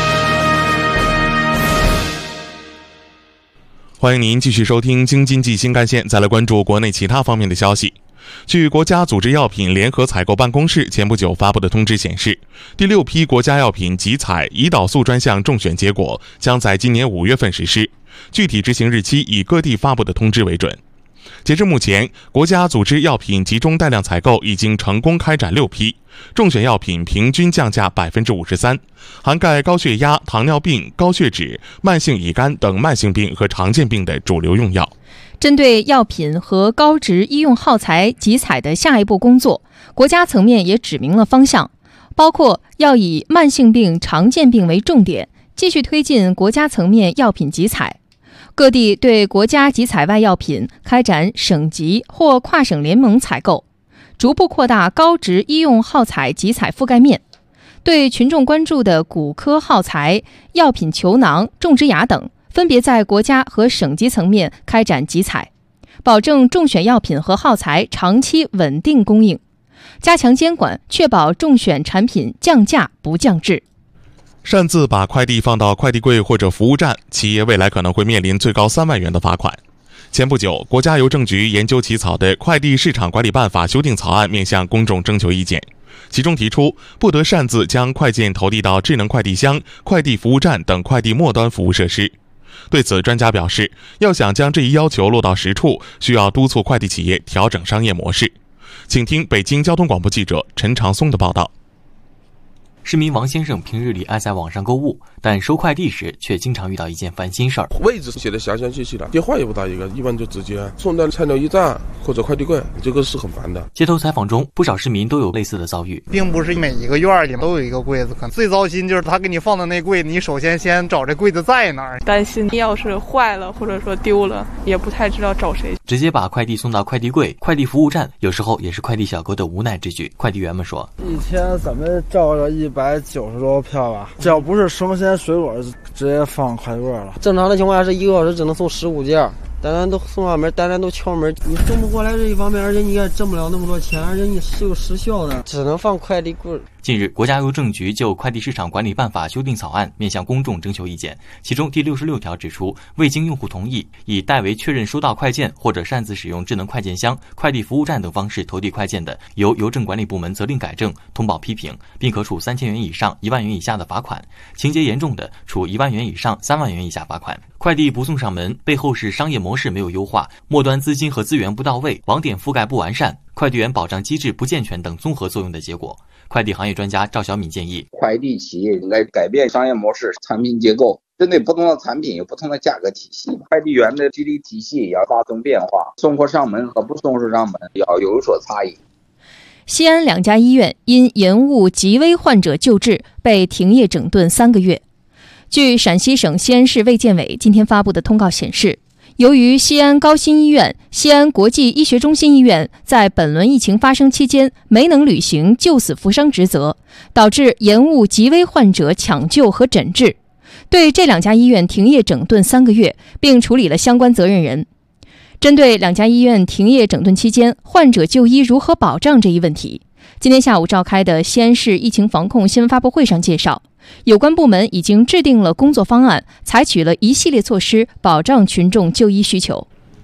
欢迎您继续收听京津冀新干线。再来关注国内其他方面的消息。据国家组织药品联合采购办公室前不久发布的通知显示，第六批国家药品集采胰岛素专项中选结果将在今年五月份实施，具体执行日期以各地发布的通知为准。截至目前，国家组织药品集中带量采购已经成功开展六批，中选药品平均降价 百分之五十三， 涵盖高血压、糖尿病、高血脂、慢性乙肝等慢性病和常见病的主流用药。 针对药品和高值医用耗材集采的下一步工作，国家层面也指明了方向，包括要以慢性病、常见病为重点，继续推进国家层面药品集采。各地对国家集采外药品开展省级或跨省联盟采购，逐步扩大高值医用耗材集采覆盖面。对群众关注的骨科耗材、药品球囊、种植牙等，分别在国家和省级层面开展集采，保证中选药品和耗材长期稳定供应，加强监管，确保中选产品降价不降质。 擅自把快递放到快递柜或者服务站，企业未来可能会面临最高三万元的罚款。前不久，国家邮政局研究起草的《快递市场管理办法》修订草案面向公众征求意见，其中提出不得擅自将快件投递到智能快递箱、快递服务站等快递末端服务设施。对此，专家表示，要想将这一要求落到实处，需要督促快递企业调整商业模式。请听北京交通广播记者陈长松的报道。 市民王先生平日里爱在网上购物，但收快递时却经常遇到一件烦心事儿。 位置写的详详细细的，电话也不打一个，一般就直接送到菜鸟驿站或者快递柜，这个是很烦的。 街头采访中，不少市民都有类似的遭遇， 并不是每一个院里都有一个柜子，可能最糟心就是他给你放的那柜，你首先先找这柜子在哪儿， 担心要是坏了或者说丢了，也不太知道找谁。 直接把快递送到快递柜、快递服务站，有时候也是快递小哥的无奈之举。快递员们说， 一天咱们照着一百九十多票吧，只要不是生鲜水果，直接放快递柜了。 正常的情况下是一个小时只能送十五件，单单都送上门，单单都敲门，你送不过来这一方面，而且你也挣不了那么多钱，而且你是有时效的，只能放快递柜。 近日，国家邮政局就《快递市场管理办法》修订草案面向公众征求意见，其中第六十六条指出，未经用户同意，以代为确认收到快件或者擅自使用智能快件箱、快递服务站等方式投递快件的，由邮政管理部门责令改正、通报批评，并可处三千元以上一万元以下的罚款；情节严重的，处一万元以上三万元以下罚款。快递不送上门，背后是商业模式没有优化，末端资金和资源不到位，网点覆盖不完善，快递员保障机制不健全等综合作用的结果。快递行业专家赵小敏建议， 快递企业应该改变商业模式、产品结构，针对不同的产品有不同的价格体系，快递员的激励体系也要发生变化，送货上门和不送货上门要有所差异。 西安两家医院因延误急危患者救治被停业整顿三个月。据陕西省西安市卫健委今天发布的通告显示，由于西安高新医院、西安国际医学中心医院在本轮疫情发生期间没能履行救死扶伤职责，导致延误急危患者抢救和诊治，对这两家医院停业整顿三个月，并处理了相关责任人。针对两家医院停业整顿期间患者就医如何保障这一问题，今天下午召开的西安市疫情防控新闻发布会上介绍，有关部门已经制定了工作方案，采取了一系列措施，保障群众就医需求。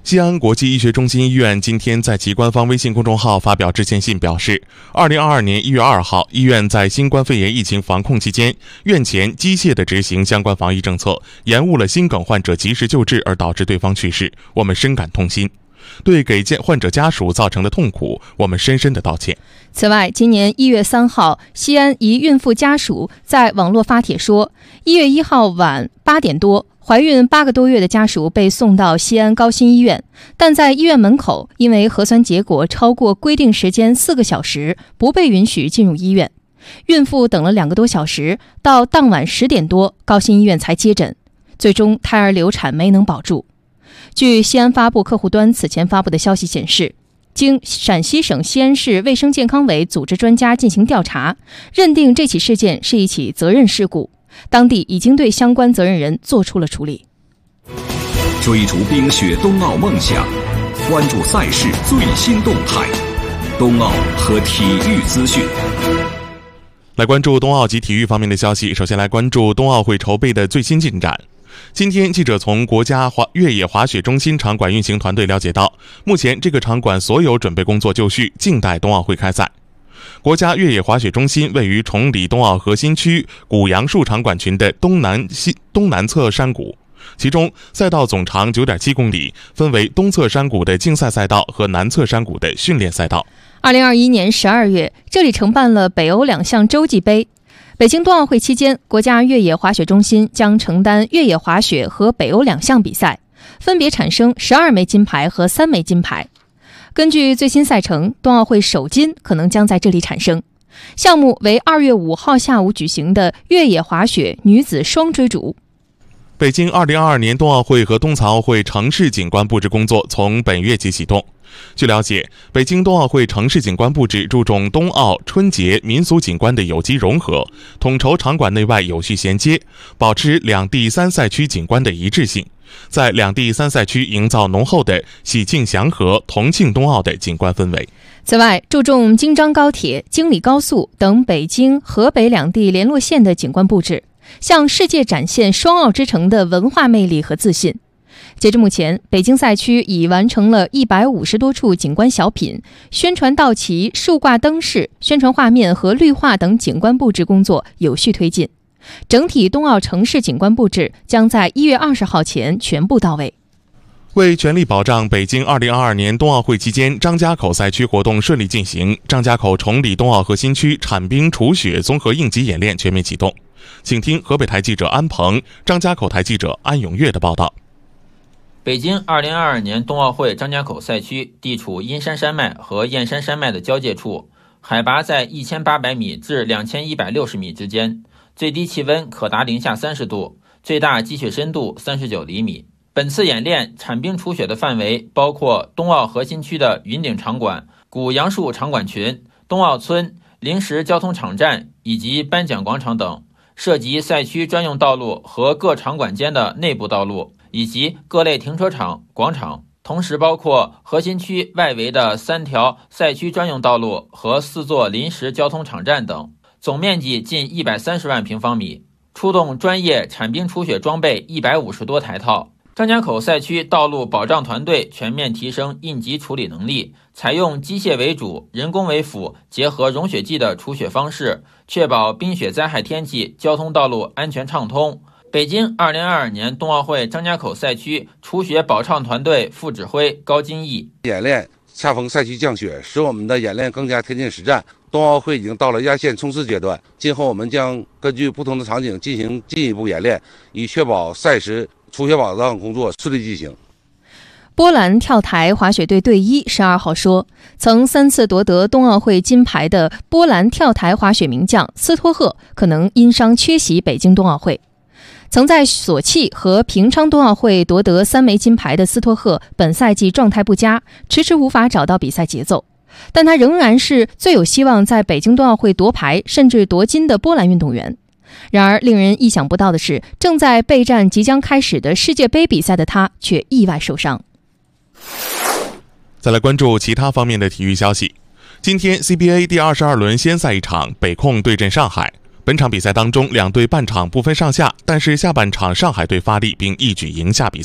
西安国际医学中心医院今天在其官方微信公众号发表致歉信，表示二零二二年一月二号，医院在新冠肺炎疫情防控期间，院前机械地执行相关防疫政策，延误了心梗患者及时救治而导致对方去世，我们深感痛心。对给患者家属造成的痛苦，我们深深的道歉。 此外，今年一月三号，西安一孕妇家属在网络发帖说，一月一号晚八点多，怀孕八个多月的家属被送到西安高新医院，但在医院门口因为核酸结果超过规定时间四个小时，不被允许进入医院。孕妇等了两个多小时，到当晚十点多，高新医院才接诊，最终胎儿流产没能保住。据西安发布客户端此前发布的消息显示，经陕西省西安市卫生健康委组织专家进行调查，认定这起事件是一起责任事故，当地已经对相关责任人做出了处理。 追逐冰雪冬奥梦想，关注赛事最新动态，冬奥和体育资讯。 来关注冬奥及体育方面的消息，首先来关注冬奥会筹备的最新进展。今天，记者从国家滑越野滑雪中心场馆运行团队了解到，目前这个场馆所有准备工作就绪，静待冬奥会开赛。国家越野滑雪中心位于崇礼冬奥核心区古杨树场馆群的东南西东南侧山谷，其中赛道总长 九点七公里，分为东侧山谷的竞赛赛道和南侧山谷的训练赛道。 二零二一年十二月，这里承办了北欧两项洲际杯。北京冬奥会期间，国家越野滑雪中心将承担越野滑雪和北欧两项比赛，分别产生十二枚金牌和三枚金牌。根据最新赛程，冬奥会首金可能将在这里产生。项目为二月五号下午举行的越野滑雪女子双追逐。 北京二零二二年冬奥会和冬残奥会城市景观布置工作从本月起启动。据了解，北京冬奥会城市景观布置注重冬奥、春节、民俗景观的有机融合，统筹场馆内外有序衔接，保持两地三赛区景观的一致性，在两地三赛区营造浓厚的喜庆祥和、同庆冬奥的景观氛围。 此外，注重京张高铁、京礼高速等北京、河北两地联络线的景观布置，向世界展现双奥之城的文化魅力和自信。截至目前，北京赛区已完成了一百五十多处景观小品、宣传道旗、竖挂灯饰、宣传画面和绿化等景观布置工作有序推进。整体冬奥城市景观布置将在一月二十号前全部到位。 为全力保障北京二零二二年冬奥会期间张家口赛区活动顺利进行，张家口崇礼冬奥核心区铲冰除雪综合应急演练全面启动。请听河北台记者安鹏、张家口台记者安永月的报道。 北京二零二二年冬奥会张家口赛区地处阴山山脉和燕山山脉的交界处，海拔在一千八百米至两千一百六十米之间，最低气温可达零下三十度，最大积雪深度三十九厘米。本次演练铲冰除雪的范围包括冬奥核心区的云顶场馆、古杨树场馆群、冬奥村、临时交通场站以及颁奖广场等，涉及赛区专用道路和各场馆间的内部道路，以及各类停车场、广场，同时包括核心区外围的三条赛区专用道路和四座临时交通场站等，总面积近一百三十万平方米，出动专业铲冰除雪装备一百五十多台套。张家口赛区道路保障团队全面提升应急处理能力，采用机械为主、人工为辅，结合融雪剂的除雪方式，确保冰雪灾害天气交通道路安全畅通。北京二零二二年冬奥会张家口赛区除雪保畅团队副指挥高金义： 演练恰逢赛区降雪，使我们的演练更加贴近实战。冬奥会已经到了压线冲刺阶段，今后我们将根据不同的场景进行进一步演练，以确保赛时除雪保障工作顺利进行。 波兰跳台滑雪队队医十二号说，曾三次夺得冬奥会金牌的波兰跳台滑雪名将斯托赫可能因伤缺席北京冬奥会。曾在索契和平昌冬奥会夺得三枚金牌的斯托赫本赛季状态不佳，迟迟无法找到比赛节奏，但他仍然是最有希望在北京冬奥会夺牌甚至夺金的波兰运动员。然而令人意想不到的是，正在备战即将开始的世界杯比赛的他却意外受伤。 再来关注其他方面的体育消息。今天 C B A 第二十二轮先赛一场，北控对阵上海。本场比赛当中，两队半场不分上下，但是下半场上海队发力并一举赢下比赛。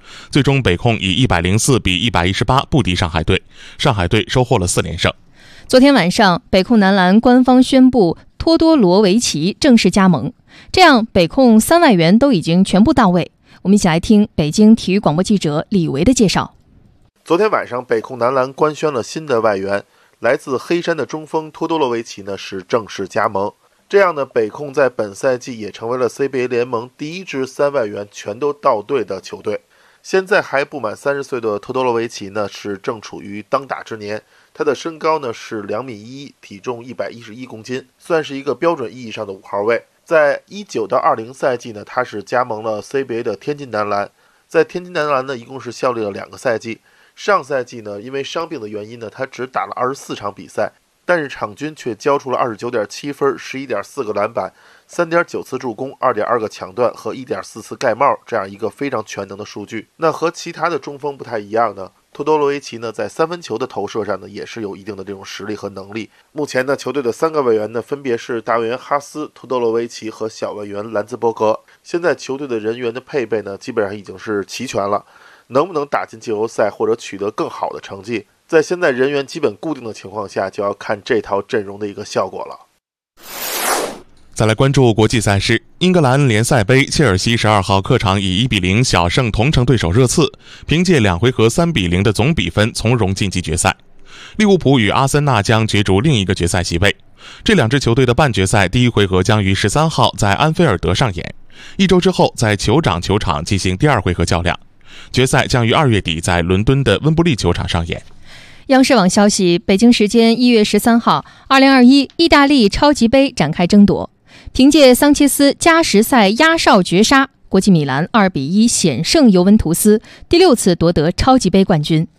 最终北控以一百零四比一百一十八不敌上海队，上海队收获了四连胜。 昨天晚上，北控男篮官方宣布托多罗维奇正式加盟，这样北控三外援都已经全部到位。我们一起来听北京体育广播记者李维的介绍。 昨天晚上，北控男篮官宣了新的外援，来自黑山的中锋托多罗维奇呢是正式加盟。这样呢，北控在本赛季也成为了 C B A 联盟第一支三外援全都到队的球队。现在还不满三十岁的托多罗维奇呢是正处于当打之年，他的身高呢是两米一，体重一百一十一公斤，算是一个标准意义上的五号位。在一九到二零赛季呢，他是加盟了 C B A 的天津男篮，在天津男篮呢一共是效力了两个赛季。上赛季呢，因为伤病的原因呢，他只打了二十四场比赛，但是场均却交出了二十九点七分、十一点四个篮板、三点九次助攻、二点二个抢断和一点四次盖帽，这样一个非常全能的数据。那和其他的中锋不太一样呢，托多罗维奇呢在三分球的投射上呢也是有一定的这种实力和能力。目前呢，球队的三个外援呢分别是大外援哈斯、托多罗维奇和小外援兰兹伯格。现在球队的人员的配备呢基本上已经是齐全了。能不能打进季后赛或者取得更好的成绩，在现在人员基本固定的情况下，就要看这套阵容的一个效果了。 再来关注国际赛事，英格兰联赛杯，切尔西十二号客场以一比零小胜同城对手热刺，凭借两回合三比零的总比分从容晋级决赛。利物浦与阿森纳将角逐另一个决赛席位。这两支球队的半决赛第一回合将于十三号在安菲尔德上演，一周之后在酋长球场进行第二回合较量。决赛将于二月底在伦敦的温布利球场上演。 央视网消息，北京时间一月十三号，二零二一意大利超级杯展开争夺。凭借桑切斯加时赛压哨绝杀，国际米兰二比一险胜尤文图斯，第六次夺得超级杯冠军。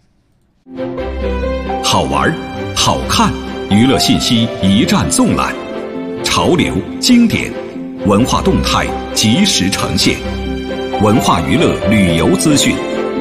好玩、好看，娱乐信息一站纵览，潮流、经典、文化动态及时呈现。文化娱乐旅游资讯。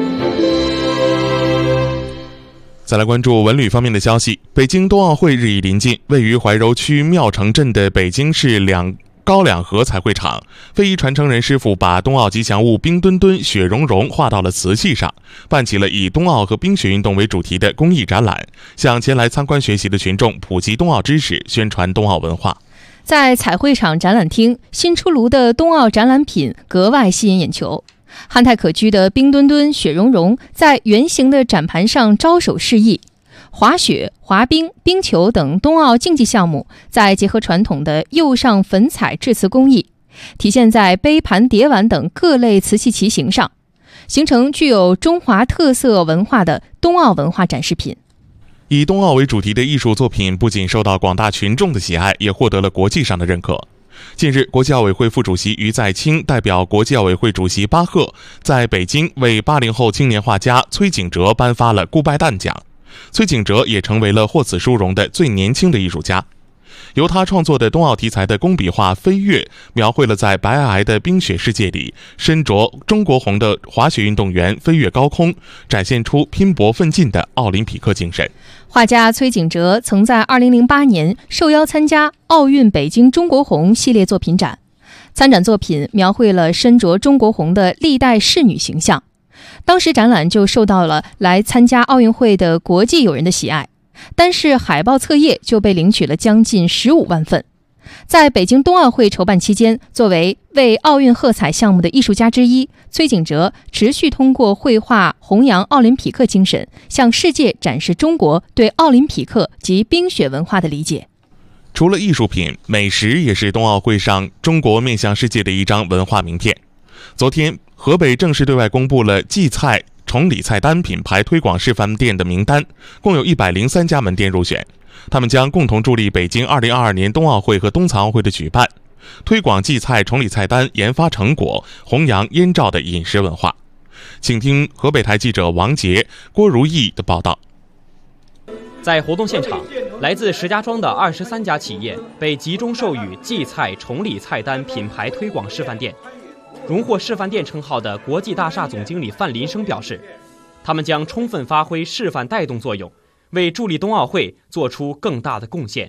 再来关注文旅方面的消息，北京冬奥会日益临近，位于怀柔区庙城镇的北京市两高两河彩绘厂，非遗传承人师傅把冬奥吉祥物冰墩墩、雪融融画到了瓷器上，办起了以冬奥和冰雪运动为主题的公益展览，向前来参观学习的群众普及冬奥知识，宣传冬奥文化。 在彩绘厂展览厅，新出炉的冬奥展览品格外吸引眼球。憨态可掬的冰墩墩、雪融融在圆形的展盘上招手示意。滑雪、滑冰、冰球等冬奥竞技项目，再结合传统的釉上粉彩制瓷工艺，体现在杯盘碟碗等各类瓷器器型上，形成具有中华特色文化的冬奥文化展示品。 以冬奥为主题的艺术作品不仅受到广大群众的喜爱，也获得了国际上的认可。近日，国际奥委会副主席于在清代表国际奥委会主席巴赫在北京为八零后青年画家崔景哲颁发了顾拜旦奖，崔景哲也成为了获此殊荣的最年轻的艺术家。由他创作的冬奥题材的工笔画《飞跃》，描绘了在白皑的冰雪世界里，身着中国红的滑雪运动员飞越高空，展现出拼搏奋进的奥林匹克精神。 画家崔景哲曾在二零零八年受邀参加奥运北京中国红系列作品展，参展作品描绘了身着中国红的历代仕女形象。当时展览就受到了来参加奥运会的国际友人的喜爱，单是海报册页就被领取了将近十五万份。在北京冬奥会筹办期间，作为为奥运喝彩项目的艺术家之一，崔景哲持续通过绘画弘扬奥林匹克精神，向世界展示中国对奥林匹克及冰雪文化的理解。 除了艺术品，美食也是冬奥会上中国面向世界的一张文化名片。昨天，河北正式对外公布了荠菜崇礼菜单品牌推广示范店的名单，共有一百零三家门店入选。他们将共同助力北京二零二二年冬奥会和冬残奥会的举办，推广荠菜崇礼菜单研发成果，弘扬燕赵的饮食文化。请听河北台记者王杰、郭如意的报道。 在活动现场，来自石家庄的二十三家企业被集中授予荠菜崇礼菜单品牌推广示范店。荣获示范店称号的国际大厦总经理范林生表示，他们将充分发挥示范带动作用，为助力冬奥会做出更大的贡献。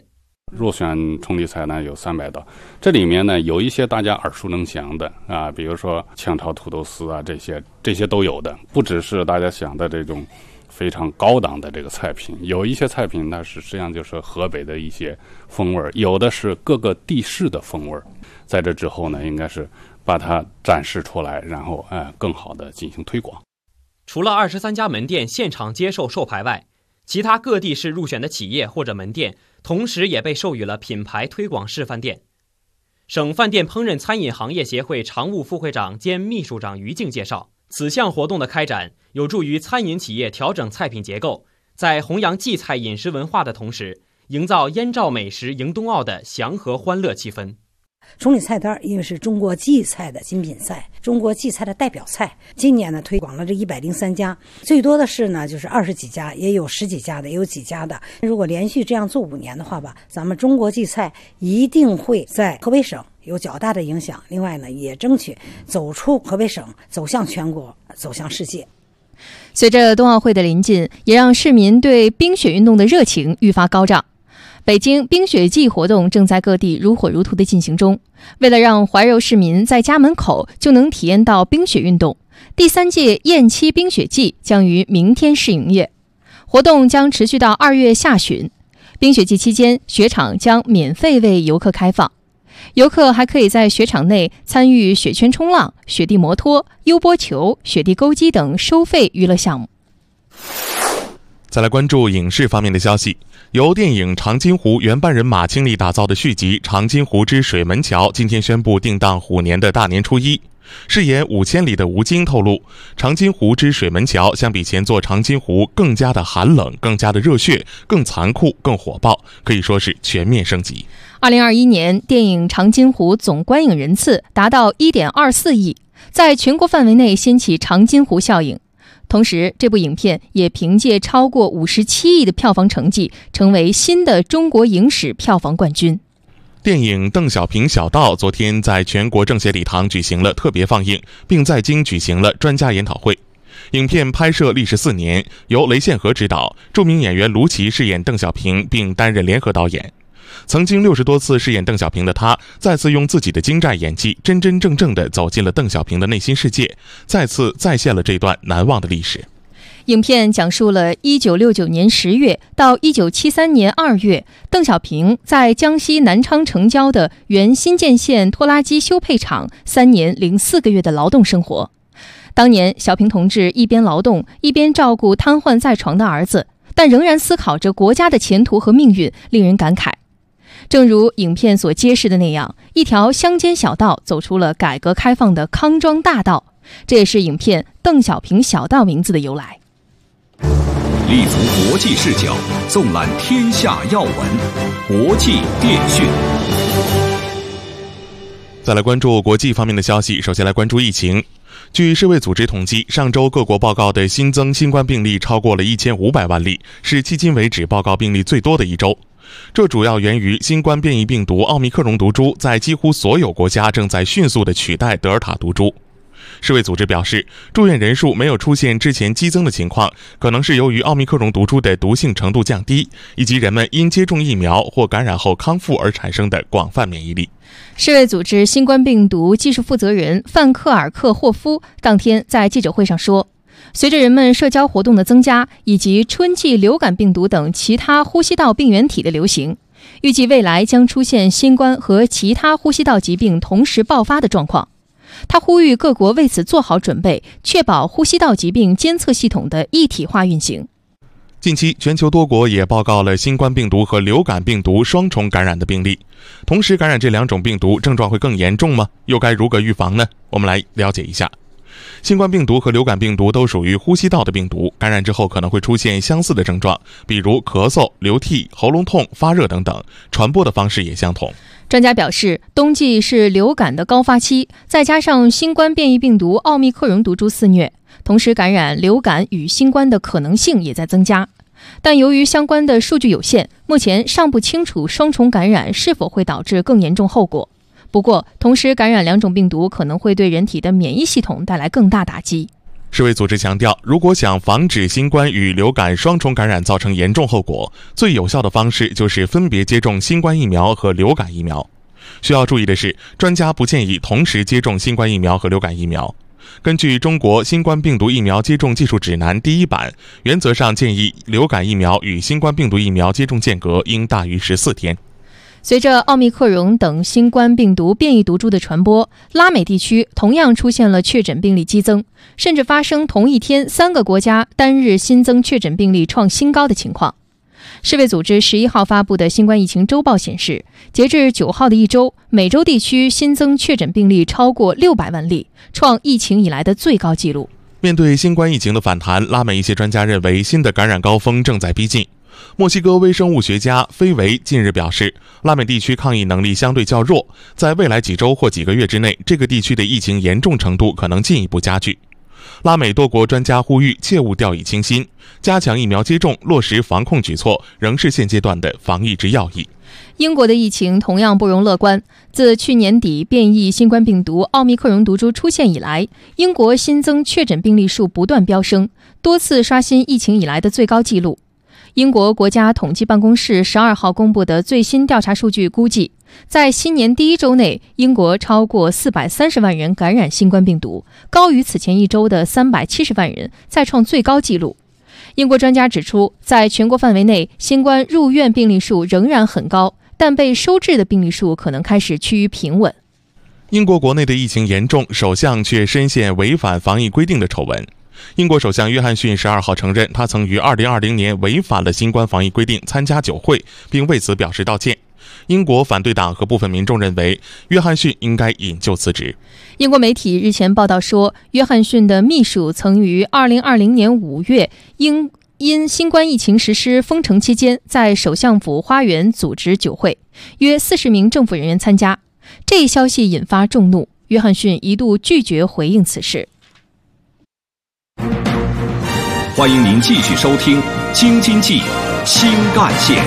入选冲力赛呢有三百道，这里面呢有一些大家耳熟能详的啊，比如说炝炒土豆丝啊，这些这些都有的，不只是大家想的这种非常高档的这个菜品，有一些菜品呢是实际上就是河北的一些风味，有的是各个地市的风味。在这之后呢，应该是把它展示出来，然后呃更好的进行推广。 除了二十三家门店现场接受授牌外，其他各地市入选的企业或者门店，同时也被授予了品牌推广示范店。省饭店烹饪餐饮行业协会常务副会长兼秘书长于静介绍，此项活动的开展有助于餐饮企业调整菜品结构，在弘扬荠菜饮食文化的同时，营造燕赵美食迎冬奥的祥和欢乐气氛。 冲力菜单因为是中国荠菜的精品菜，中国荠菜的代表菜，今年呢推广了这一百零三家，最多的是呢就是二十几家，也有十几家的，也有几家的。如果连续这样做五年的话吧，咱们中国荠菜一定会在河北省有较大的影响。另外呢，也争取走出河北省，走向全国，走向世界。 随着冬奥会的临近，也让市民对冰雪运动的热情愈发高涨。北京冰雪季活动正在各地如火如荼地进行中。为了让怀柔市民在家门口就能体验到冰雪运动，第三届雁栖冰雪季将于明天试营业，活动将持续到二月下旬。冰雪季期间，雪场将免费为游客开放，游客还可以在雪场内参与雪圈冲浪、雪地摩托、悠波球、雪地钩机等收费娱乐项目。 再来关注影视方面的消息，由电影《长津湖》原班人马倾力打造的续集《长津湖之水门桥》今天宣布定档虎年的大年初一。饰演五千里的吴京透露，《长津湖之水门桥》相比前作《长津湖》更加的寒冷，更加的热血，更残酷，更火爆，可以说是全面升级。 二零二一年，电影《长津湖》总观影人次达到 一点二四亿，在全国范围内掀起长津湖效应。同时，这部影片也凭借超过五十七亿的票房成绩，成为新的中国影史票房冠军。 电影《邓小平小道》昨天在全国政协礼堂举行了特别放映，并在京举行了专家研讨会。影片拍摄历时四年，由雷宪和执导，著名演员卢奇饰演邓小平，并担任联合导演。曾经六十多次饰演邓小平的他，再次用自己的精湛演技，真真正正地走进了邓小平的内心世界，再次再现了这段难忘的历史。 影片讲述了一九六九年十月到一九七三年二月，邓小平在江西南昌城郊的原新建县拖拉机修配厂三年零四个月的劳动生活。当年，小平同志一边劳动，一边照顾瘫痪在床的儿子，但仍然思考着国家的前途和命运，令人感慨。正如影片所揭示的那样，一条乡间小道走出了改革开放的康庄大道，这也是影片《邓小平小道》名字的由来。 立足国际视角，纵览天下要闻，国际电讯。 再来关注国际方面的消息，首先来关注疫情。据世卫组织统计，上周各国报告的新增新冠病例超过了一千五百万例，是迄今为止报告病例最多的一周。这主要源于新冠变异病毒奥密克戎毒株在几乎所有国家正在迅速地取代德尔塔毒株。世卫组织表示，住院人数没有出现之前激增的情况，可能是由于奥密克戎毒株的毒性程度降低，以及人们因接种疫苗或感染后康复而产生的广泛免疫力。 世卫组织新冠病毒技术负责人范克尔克霍夫当天在记者会上说，随着人们社交活动的增加，以及春季流感病毒等其他呼吸道病原体的流行，预计未来将出现新冠和其他呼吸道疾病同时爆发的状况。他呼吁各国为此做好准备，确保呼吸道疾病监测系统的一体化运行。 近期，全球多国也报告了新冠病毒和流感病毒双重感染的病例。同时感染这两种病毒，症状会更严重吗？又该如何预防呢？我们来了解一下。新冠病毒和流感病毒都属于呼吸道的病毒，感染之后可能会出现相似的症状，比如咳嗽、流涕、喉咙痛、发热等等，传播的方式也相同。 专家表示，冬季是流感的高发期，再加上新冠变异病毒奥密克戎毒株肆虐，同时感染流感与新冠的可能性也在增加。但由于相关的数据有限，目前尚不清楚双重感染是否会导致更严重后果。不过，同时感染两种病毒可能会对人体的免疫系统带来更大打击。 世卫组织强调，如果想防止新冠与流感双重感染造成严重后果，最有效的方式就是分别接种新冠疫苗和流感疫苗。需要注意的是，专家不建议同时接种新冠疫苗和流感疫苗。根据中国新冠病毒疫苗接种技术指南第一版，原则上建议流感疫苗与新冠病毒疫苗接种间隔应大于十四天。 随着奥密克戎等新冠病毒变异毒株的传播，拉美地区同样出现了确诊病例激增，甚至发生同一天三个国家单日新增确诊病例创新高的情况。世卫组织十一号发布的新冠疫情周报显示，截至九号的一周，美洲地区新增确诊病例超过六百万例，创疫情以来的最高纪录。 面对新冠疫情的反弹，拉美一些专家认为新的感染高峰正在逼近。墨西哥微生物学家菲维近日表示，拉美地区抗疫能力相对较弱，在未来几周或几个月之内，这个地区的疫情严重程度可能进一步加剧。拉美多国专家呼吁切勿掉以轻心，加强疫苗接种，落实防控举措，仍是现阶段的防疫之要义。 英国的疫情同样不容乐观。自去年底变异新冠病毒奥密克戎毒株出现以来，英国新增确诊病例数不断飙升，多次刷新疫情以来的最高纪录。英国国家统计办公室十二号公布的最新调查数据估计，在新年第一周内，英国超过四百三十万人感染新冠病毒，高于此前一周的三百七十万人，再创最高纪录。英国专家指出，在全国范围内，新冠入院病例数仍然很高，但被收治的病例数可能开始趋于平稳。 英国国内的疫情严重，首相却深陷违反防疫规定的丑闻。英国首相约翰逊十二号承认，他曾于二零二零年违反了新冠防疫规定参加酒会，并为此表示道歉。英国反对党和部分民众认为，约翰逊应该引咎辞职。 英国媒体日前报道说，约翰逊的秘书曾于二零二零年五月因因新冠疫情实施封城期间，在首相府花园组织酒会，约四十名政府人员参加。这一消息引发众怒，约翰逊一度拒绝回应此事。 欢迎您继续收听《京津冀新干线》。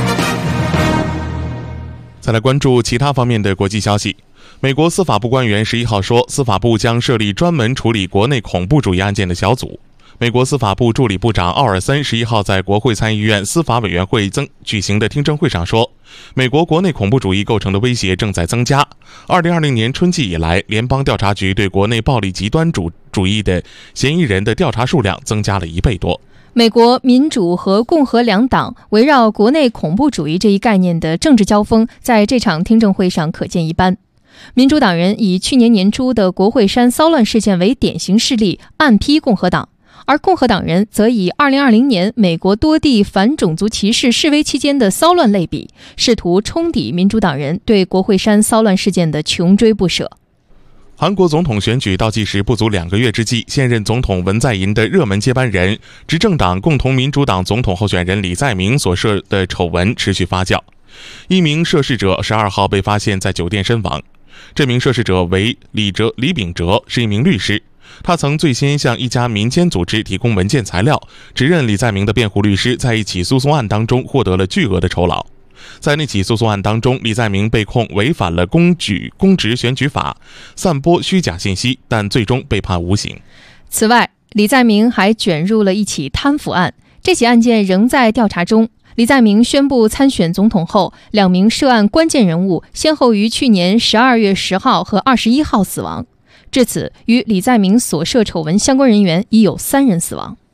再来关注其他方面的国际消息。美国司法部官员十一号说，司法部将设立专门处理国内恐怖主义案件的小组。美国司法部助理部长奥尔森十一号在国会参议院司法委员会增举行的听证会上说，美国国内恐怖主义构成的威胁正在增加。二零二零年春季以来，联邦调查局对国内暴力极端主主义的嫌疑人的调查数量增加了一倍多。 美国民主和共和两党围绕国内恐怖主义这一概念的政治交锋，在这场听证会上可见一斑。民主党人以去年年初的国会山骚乱事件为典型事例，暗批共和党，而共和党人则以二零二零年美国多地反种族歧视示威期间的骚乱类比，试图冲抵民主党人对国会山骚乱事件的穷追不舍。 韩国总统选举倒计时不足两个月之际，现任总统文在寅的热门接班人、执政党共同民主党总统候选人李在明所涉的丑闻持续发酵。一名涉事者十二号被发现在酒店身亡。这名涉事者为李哲李秉哲，是一名律师。他曾最先向一家民间组织提供文件材料，指认李在明的辩护律师在一起诉讼案当中获得了巨额的酬劳。在那起诉讼案当中，李在明被控违反了公举公职选举法，散播虚假信息，但最终被判无刑。 此外，李在明还卷入了一起贪腐案，这起案件仍在调查中。李在明宣布参选总统后，两名涉案关键人物先后于去年十二月十号和二十一号死亡。至此，与李在明所涉丑闻相关人员已有三人死亡。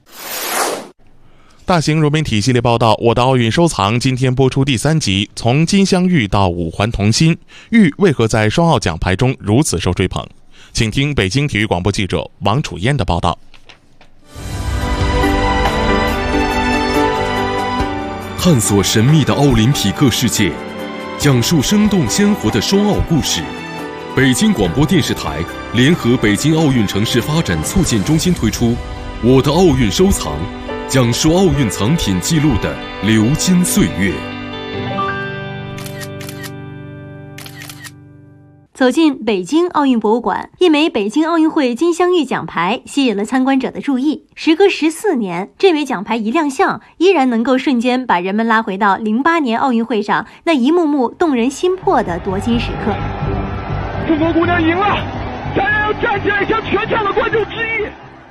大型融媒体系列报道《我的奥运收藏》今天播出第三集，从金镶玉到五环同心，玉为何在双奥奖牌中如此受追捧？请听北京体育广播记者王楚嫣的报道。 探索神秘的奥林匹克世界，讲述生动鲜活的双奥故事。北京广播电视台联合北京奥运城市发展促进中心推出《我的奥运收藏》，讲述奥运藏品记录的流金岁月。 走进北京奥运博物馆，一枚北京奥运会金镶玉奖牌吸引了参观者的注意。时隔十四年，这枚奖牌一亮相，依然能够瞬间把人们拉回到零八年奥运会上那一幕幕动人心魄的夺金时刻。 中国姑娘赢了，加油，站起来，向全场的观众致意！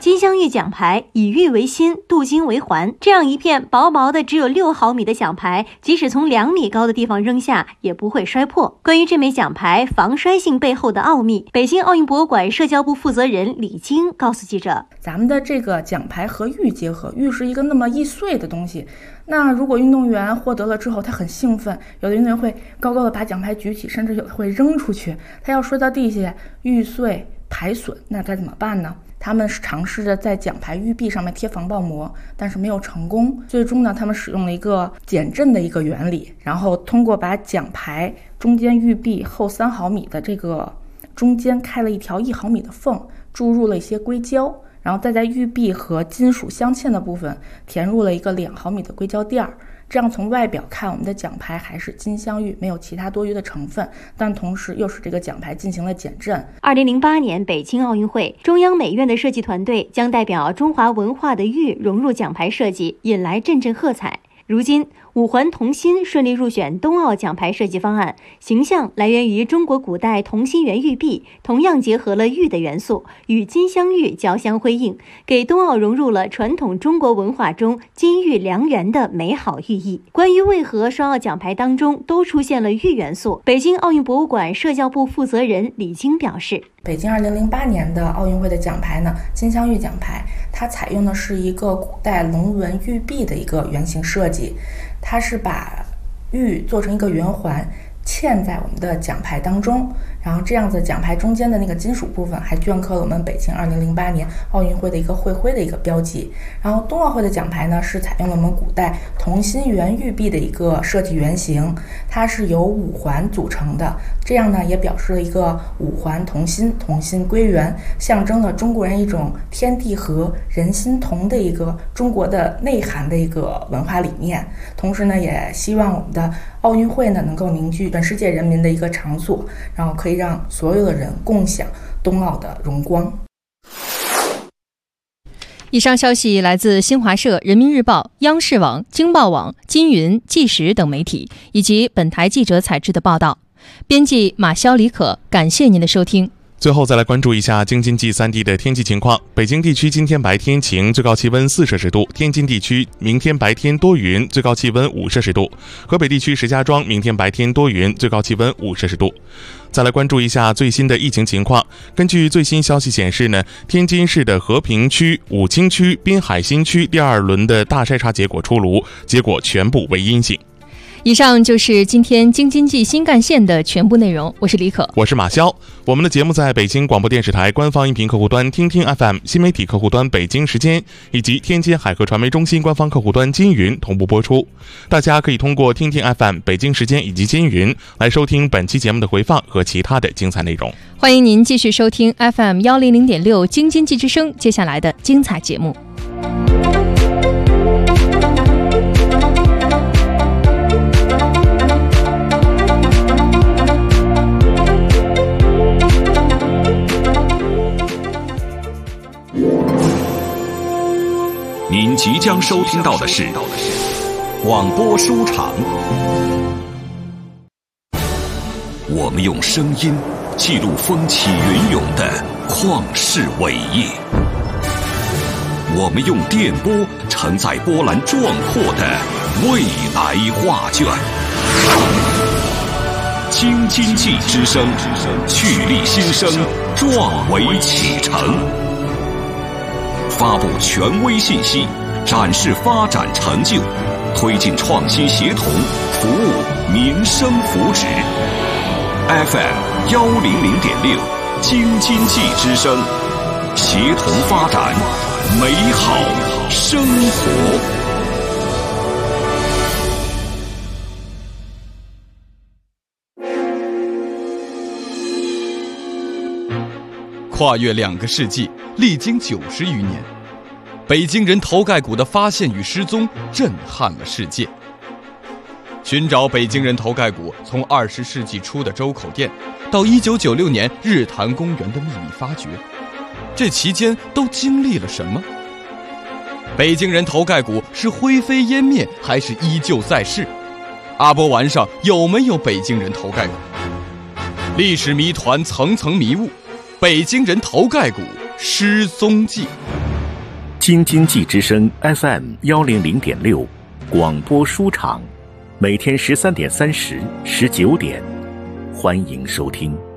金镶玉奖牌以玉为心，镀金为环，这样一片薄薄的只有六毫米的奖牌，即使从两米高的地方扔下也不会摔破。关于这枚奖牌防摔性背后的奥秘，北京奥运博物馆社交部负责人李晶告诉记者， 咱们的这个奖牌和玉结合，玉是一个那么易碎的东西，那如果运动员获得了之后他很兴奋，有的运动员会高高的把奖牌举起，甚至有的会扔出去，他要摔到地下玉碎排损，那该怎么办呢？他们尝试着在奖牌玉壁上面贴防爆膜，但是没有成功。最终呢，他们使用了一个减震的一个原理，然后通过把奖牌中间玉壁厚三毫米的这个中间开了一条一毫米的缝，注入了一些硅胶，然后再在玉壁和金属镶嵌的部分填入了一个两毫米的硅胶垫儿。这样从外表看，我们的奖牌还是金镶玉，没有其他多余的成分，但同时又使这个奖牌进行了减震。 二零零八年北京奥运会，中央美院的设计团队将代表中华文化的玉融入奖牌设计，引来阵阵喝彩。如今五环同心顺利入选冬奥奖牌设计方案，形象来源于中国古代同心圆玉璧，同样结合了玉的元素，与金镶玉交相辉映，给冬奥融入了传统中国文化中金玉良缘的美好寓意。关于为何双奥奖牌当中都出现了玉元素，北京奥运博物馆社交部负责人李晶表示， 北京二零零八年的奥运会的奖牌呢，金镶玉奖牌，它采用的是一个古代龙纹玉璧的一个圆形设计，它是把玉做成一个圆环嵌在我们的奖牌当中，然后这样子奖牌中间的那个金属部分还镌刻了我们北京二零零八年奥运会的一个会徽的一个标记。然后冬奥会的奖牌呢，是采用了我们古代同心圆玉璧的一个设计原型，它是由五环组成的，这样呢也表示了一个五环同心，同心归元，象征了中国人一种天地合人心同的一个中国的内涵的一个文化理念。同时呢，也希望我们的奥运会呢能够凝聚全世界人民的一个场所，然后可以让所有的人共享冬奥的荣光。 以上消息来自新华社、人民日报、央视网、京报网、金云、纪实等媒体，以及本台记者采制的报道。编辑马潇、李可，感谢您的收听。 最后再来关注一下京津冀三地的天气情况。北京地区今天白天晴，最高气温四摄氏度；天津地区明天白天多云，最高气温五摄氏度；河北地区石家庄明天白天多云，最高气温五摄氏度。再来关注一下最新的疫情情况。根据最新消息显示呢，天津市的和平区、武清区、滨海新区第二轮的大筛查结果出炉，结果全部为阴性。 以上就是今天京津冀新干线的全部内容，我是李可， 我是马潇。我们的节目在北京广播电视台官方音频客户端听听 F M、 新媒体客户端北京时间以及天津海河传媒中心官方客户端金云同步播出。大家可以通过听听 F M、 北京时间以及金云来收听本期节目的回放和其他的精彩内容。 欢迎您继续收听 F M 一零零点六京津冀之声接下来的精彩节目。 您即将收听到的是广播书场，我们用声音记录风起云涌的旷世伟业，我们用电波承载波澜壮阔的未来画卷。京津冀之声，蓄力新生，壮维启程。发布权威信息，展示发展成就，推进创新协同，服务民生福祉。F M 幺零零点六，京津冀之声，协同发展，美好生活。 跨越两个世纪，历经九十余年，北京人头盖骨的发现与失踪震撼了世界。寻找北京人头盖骨，从二十世纪初的周口店，到一九九六年日坛公园的秘密发掘，这期间都经历了什么？北京人头盖骨是灰飞烟灭，还是依旧在世？阿波丸上有没有北京人头盖骨？历史谜团层层迷雾，北京人头盖骨失踪记。 京津冀之声 F M 幺零零点六广播书场，每天十三点三十、十九点，欢迎收听。